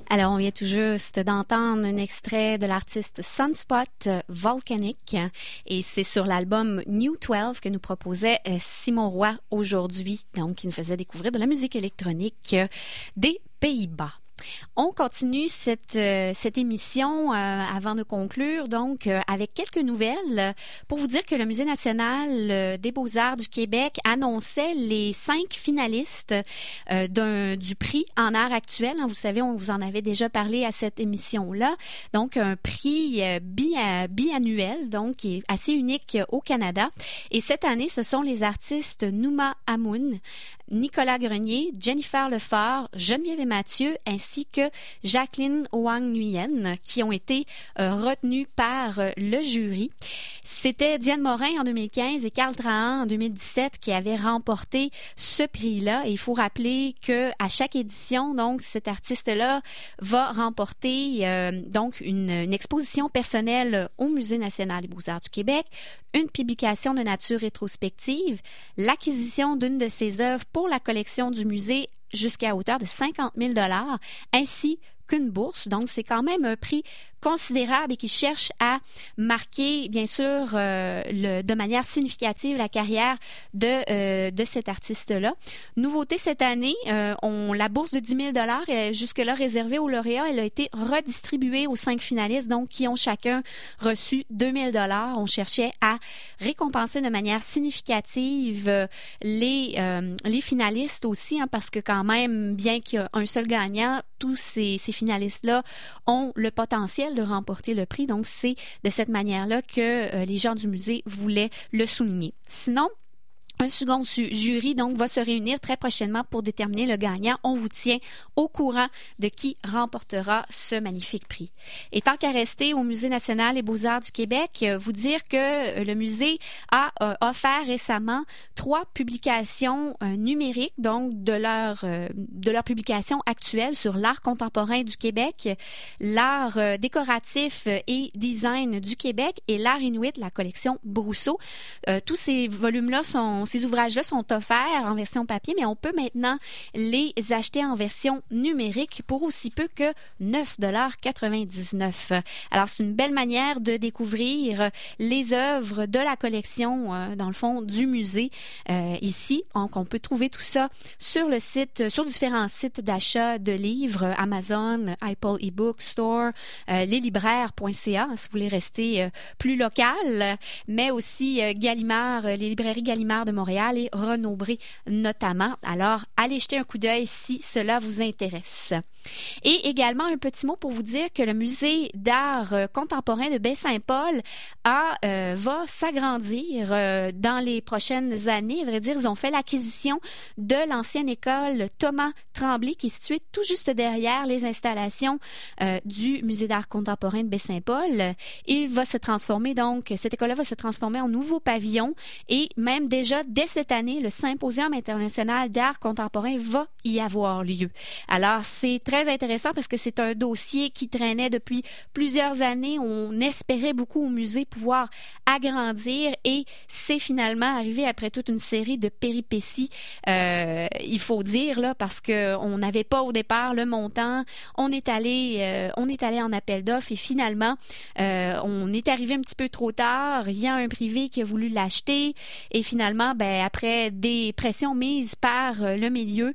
Alors, on vient tout juste d'entendre un extrait de l'artiste Sunspot Volcanic et c'est sur l'album New 12 que nous proposait Simon Roy aujourd'hui, donc qui nous faisait découvrir de la musique électronique des Pays-Bas. On continue cette émission avant de conclure, donc avec quelques nouvelles pour vous dire que le Musée national des Beaux-Arts du Québec annonçait les 5 finalistes du prix en art actuel. Vous savez, on vous en avait déjà parlé à cette émission-là. Donc, un prix biannuel, donc qui est assez unique au Canada. Et cette année, ce sont les artistes Nouma Amoun, Nicolas Grenier, Jennifer Lefort, Geneviève et Mathieu, ainsi que Jacqueline Wang Nguyen, qui ont été retenus par le jury. C'était Diane Morin en 2015 et Carl Trahan en 2017 qui avaient remporté ce prix-là. Et il faut rappeler que à chaque édition, donc, cet artiste-là va remporter donc une exposition personnelle au Musée national des Beaux-Arts du Québec, une publication de nature rétrospective, l'acquisition d'une de ses œuvres pour la collection du musée jusqu'à hauteur de 50 000 $, ainsi qu'une bourse. Donc, c'est quand même un prix considérable et qui cherche à marquer, bien sûr, de manière significative la carrière de cet artiste-là. Nouveauté cette année, la bourse de 10 000 $, jusque-là réservée aux lauréats, elle a été redistribuée aux 5 finalistes, donc qui ont chacun reçu 2 000 $. On cherchait à récompenser de manière significative les finalistes aussi, parce que quand même, bien qu'il y ait un seul gagnant, tous ces finalistes-là ont le potentiel de remporter le prix. Donc, c'est de cette manière-là que les gens du musée voulaient le souligner. Sinon, un second jury donc va se réunir très prochainement pour déterminer le gagnant. On vous tient au courant de qui remportera ce magnifique prix. Et tant qu'à rester au Musée national des Beaux-Arts du Québec, vous dire que le musée a offert récemment 3 publications numériques, donc de leur publication actuelle sur l'art contemporain du Québec, l'art décoratif et design du Québec et l'art inuit, la collection Brousseau. Tous ces volumes-là ces ouvrages-là sont offerts en version papier, mais on peut maintenant les acheter en version numérique pour aussi peu que 9,99 $. Alors, c'est une belle manière de découvrir les œuvres de la collection, dans le fond, du musée ici. Donc, on peut trouver tout ça sur différents sites d'achat de livres, Amazon, Apple eBook Store, leslibraires.ca, si vous voulez rester plus local, mais aussi Gallimard, les librairies Gallimard de Montréal et Renaud-Bré notamment. Alors, allez jeter un coup d'œil si cela vous intéresse. Et également, un petit mot pour vous dire que le musée d'art contemporain de Baie-Saint-Paul va s'agrandir dans les prochaines années. À vrai dire, ils ont fait l'acquisition de l'ancienne école Thomas Tremblay qui est située tout juste derrière les installations du musée d'art contemporain de Baie-Saint-Paul. Il va se transformer, donc, cette école-là va se transformer en nouveau pavillon et même déjà dès cette année, le Symposium international d'art contemporain va y avoir lieu. Alors, c'est très intéressant parce que c'est un dossier qui traînait depuis plusieurs années. On espérait beaucoup au musée pouvoir agrandir et c'est finalement arrivé après toute une série de péripéties, il faut dire, là, parce qu'on n'avait pas au départ le montant. On est allé en appel d'offres et finalement, on est arrivé un petit peu trop tard. Il y a un privé qui a voulu l'acheter et finalement, après des pressions mises par le milieu,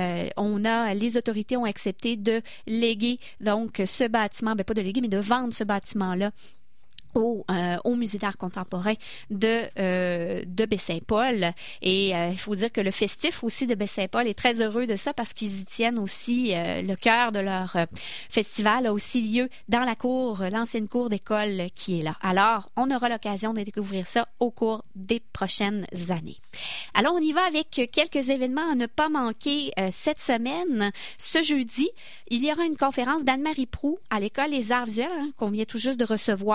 les autorités ont accepté de léguer donc ce bâtiment, pas de léguer, mais de vendre ce bâtiment-là au musée d'art contemporain de Baie-Saint-Paul. Et il faut dire que le festif aussi de Baie-Saint-Paul est très heureux de ça parce qu'ils y tiennent aussi le cœur de leur festival a aussi lieu dans l'ancienne cour d'école qui est là. Alors, on aura l'occasion de découvrir ça au cours des prochaines années. Alors, on y va avec quelques événements à ne pas manquer cette semaine. Ce jeudi, il y aura une conférence d'Anne-Marie Proulx à l'École des arts visuels qu'on vient tout juste de recevoir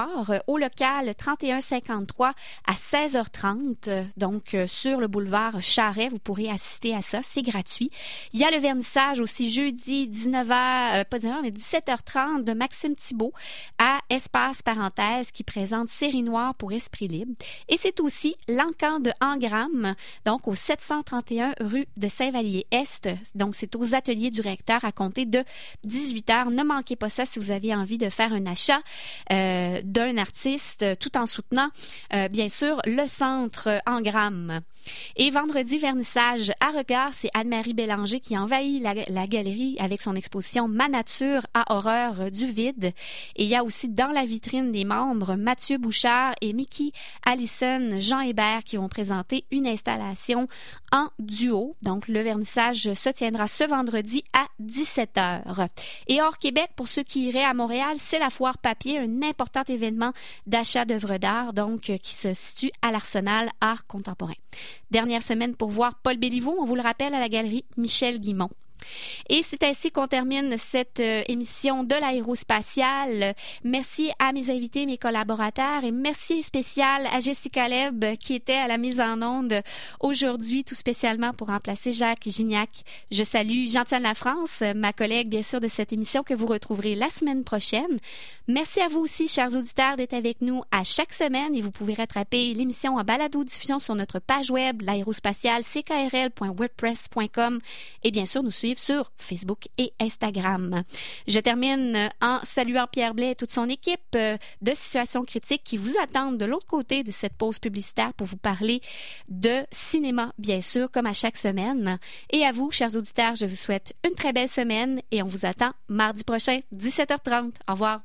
au local 3153 à 16h30, donc sur le boulevard Charret. Vous pourrez assister à ça, c'est gratuit. Il y a le vernissage aussi jeudi 17h30 de Maxime Thibault à Espace Parenthèse qui présente Série Noire pour Esprit Libre. Et c'est aussi l'Encan de Engramme, donc au 731 rue de Saint-Vallier-Est. Donc c'est aux ateliers du recteur à compter de 18h. Ne manquez pas ça si vous avez envie de faire un achat d'un artiste tout en soutenant, bien sûr, le centre Engramme. Et vendredi, vernissage à regard, c'est Anne-Marie Bélanger qui envahit la galerie avec son exposition Ma nature à horreur du vide. Et il y a aussi dans la vitrine des membres Mathieu Bouchard et Mickey Allison Jean Hébert qui vont présenter une installation en duo. Donc, le vernissage se tiendra ce vendredi à 17h. Et hors Québec, pour ceux qui iraient à Montréal, c'est la Foire Papier, un important événement d'achat d'œuvres d'art, donc qui se situe à l'Arsenal Art Contemporain. Dernière semaine pour voir Paul Béliveau, on vous le rappelle, à la galerie Michel Guimont. Et c'est ainsi qu'on termine cette émission de l'Aérospatiale. Merci à mes invités, mes collaborateurs et merci spécial à Jessica Leb qui était à la mise en onde aujourd'hui, tout spécialement pour remplacer Jacques Gignac. Je salue Jean-Tienne Lafrance, ma collègue bien sûr de cette émission que vous retrouverez la semaine prochaine. Merci à vous aussi, chers auditeurs, d'être avec nous à chaque semaine et vous pouvez rattraper l'émission en balado-diffusion sur notre page web, l'aérospatiale, ckrl.wordpress.com et bien sûr nous suivre sur Facebook et Instagram. Je termine en saluant Pierre Blais et toute son équipe de Situation Critique qui vous attendent de l'autre côté de cette pause publicitaire pour vous parler de cinéma, bien sûr, comme à chaque semaine. Et à vous, chers auditeurs, je vous souhaite une très belle semaine et on vous attend mardi prochain, 17h30. Au revoir.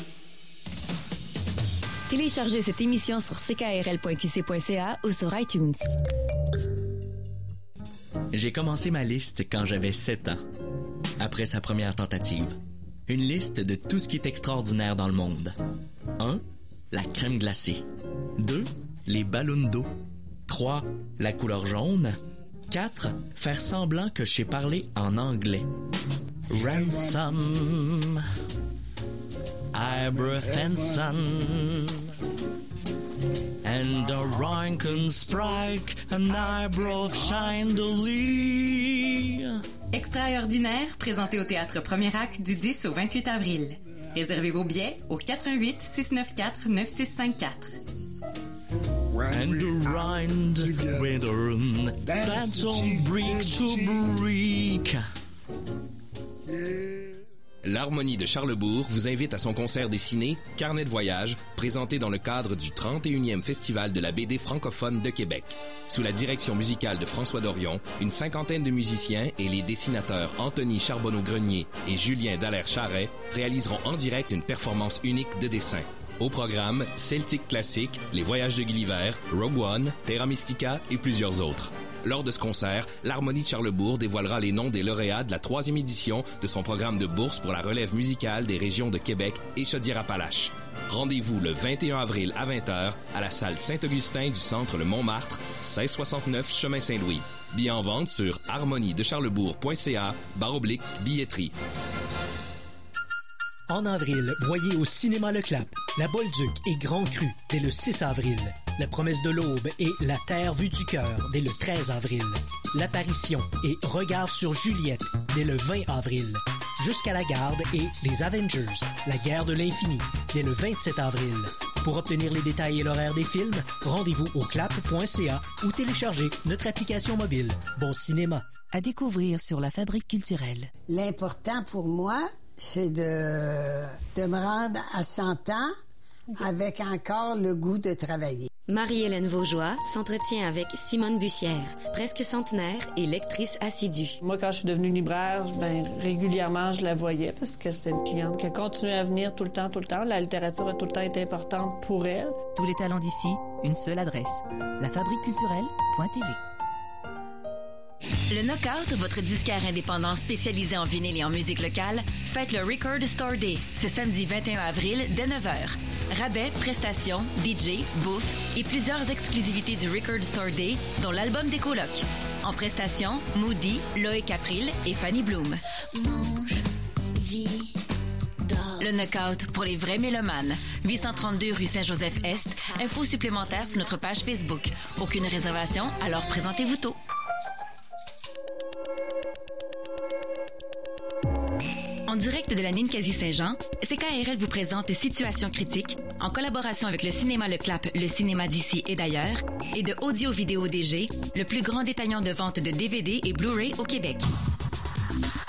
Téléchargez cette émission sur ckrl.qc.ca ou sur iTunes. J'ai commencé ma liste quand j'avais 7 ans, après sa première tentative. Une liste de tout ce qui est extraordinaire dans le monde. 1. La crème glacée. 2. Les ballons d'eau. 3. La couleur jaune. 4. Faire semblant que je sais parler en anglais. Ransom. Ibrothenson. And a Rankin Sprite, an eyebrow of chandelier. Extraordinaire, présenté au Théâtre Premier Acte du 10 au 28 avril. Réservez vos billets au 88 694 9654. And the rind, rhythm, dance on brick to brick. L'Harmonie de Charlebourg vous invite à son concert dessiné « Carnet de voyage » présenté dans le cadre du 31e Festival de la BD francophone de Québec. Sous la direction musicale de François Dorion, une cinquantaine de musiciens et les dessinateurs Anthony Charbonneau-Grenier et Julien Dallaire-Charret réaliseront en direct une performance unique de dessin. Au programme, Celtic Classic, Les Voyages de Gulliver, Rogue One, Terra Mystica et plusieurs autres. Lors de ce concert, l'Harmonie de Charlebourg dévoilera les noms des lauréats de la 3e édition de son programme de bourse pour la relève musicale des régions de Québec et Chaudière-Appalaches. Rendez-vous le 21 avril à 20h à la salle Saint-Augustin du centre Le Montmartre, 1669 chemin Saint-Louis. Billets en vente sur harmoniedecharlebourg.ca/billetterie. En avril, voyez au cinéma Le Clap La Bolduc et Grand Cru dès le 6 avril. La Promesse de l'Aube et La Terre vue du cœur dès le 13 avril. L'Apparition et Regard sur Juliette dès le 20 avril. Jusqu'à la Garde et Les Avengers, La Guerre de l'Infini dès le 27 avril. Pour obtenir les détails et l'horaire des films, rendez-vous au clap.ca ou téléchargez notre application mobile. Bon cinéma. À découvrir sur la Fabrique culturelle. L'important pour moi, c'est de me rendre à 100 ans avec encore le goût de travailler. Marie-Hélène Vaugeois s'entretient avec Simone Bussière, presque centenaire et lectrice assidue. Moi, quand je suis devenue libraire, régulièrement, je la voyais parce que c'était une cliente qui a continué à venir tout le temps. La littérature a tout le temps été importante pour elle. Tous les talents d'ici, une seule adresse. lafabriqueculturelle.tv. Le Knockout, votre disquaire indépendant spécialisé en vinyle et en musique locale, fête le Record Store Day, ce samedi 21 avril dès 9h. Rabais, prestations, DJ, bouffe et plusieurs exclusivités du Record Store Day, dont l'album des colocs. En prestations, Moody, Loïc April et Fanny Bloom. Mange, vis, dors. Le Knockout pour les vrais mélomanes. 832 rue Saint-Joseph-Est. Infos supplémentaires sur notre page Facebook. Aucune réservation, alors présentez-vous tôt. En direct de la Ninkasi-Saint-Jean, CKRL vous présente Situation critique en collaboration avec le cinéma Le Clap, le cinéma d'ici et d'ailleurs, et de Audio Vidéo DG, le plus grand détaillant de vente de DVD et Blu-ray au Québec.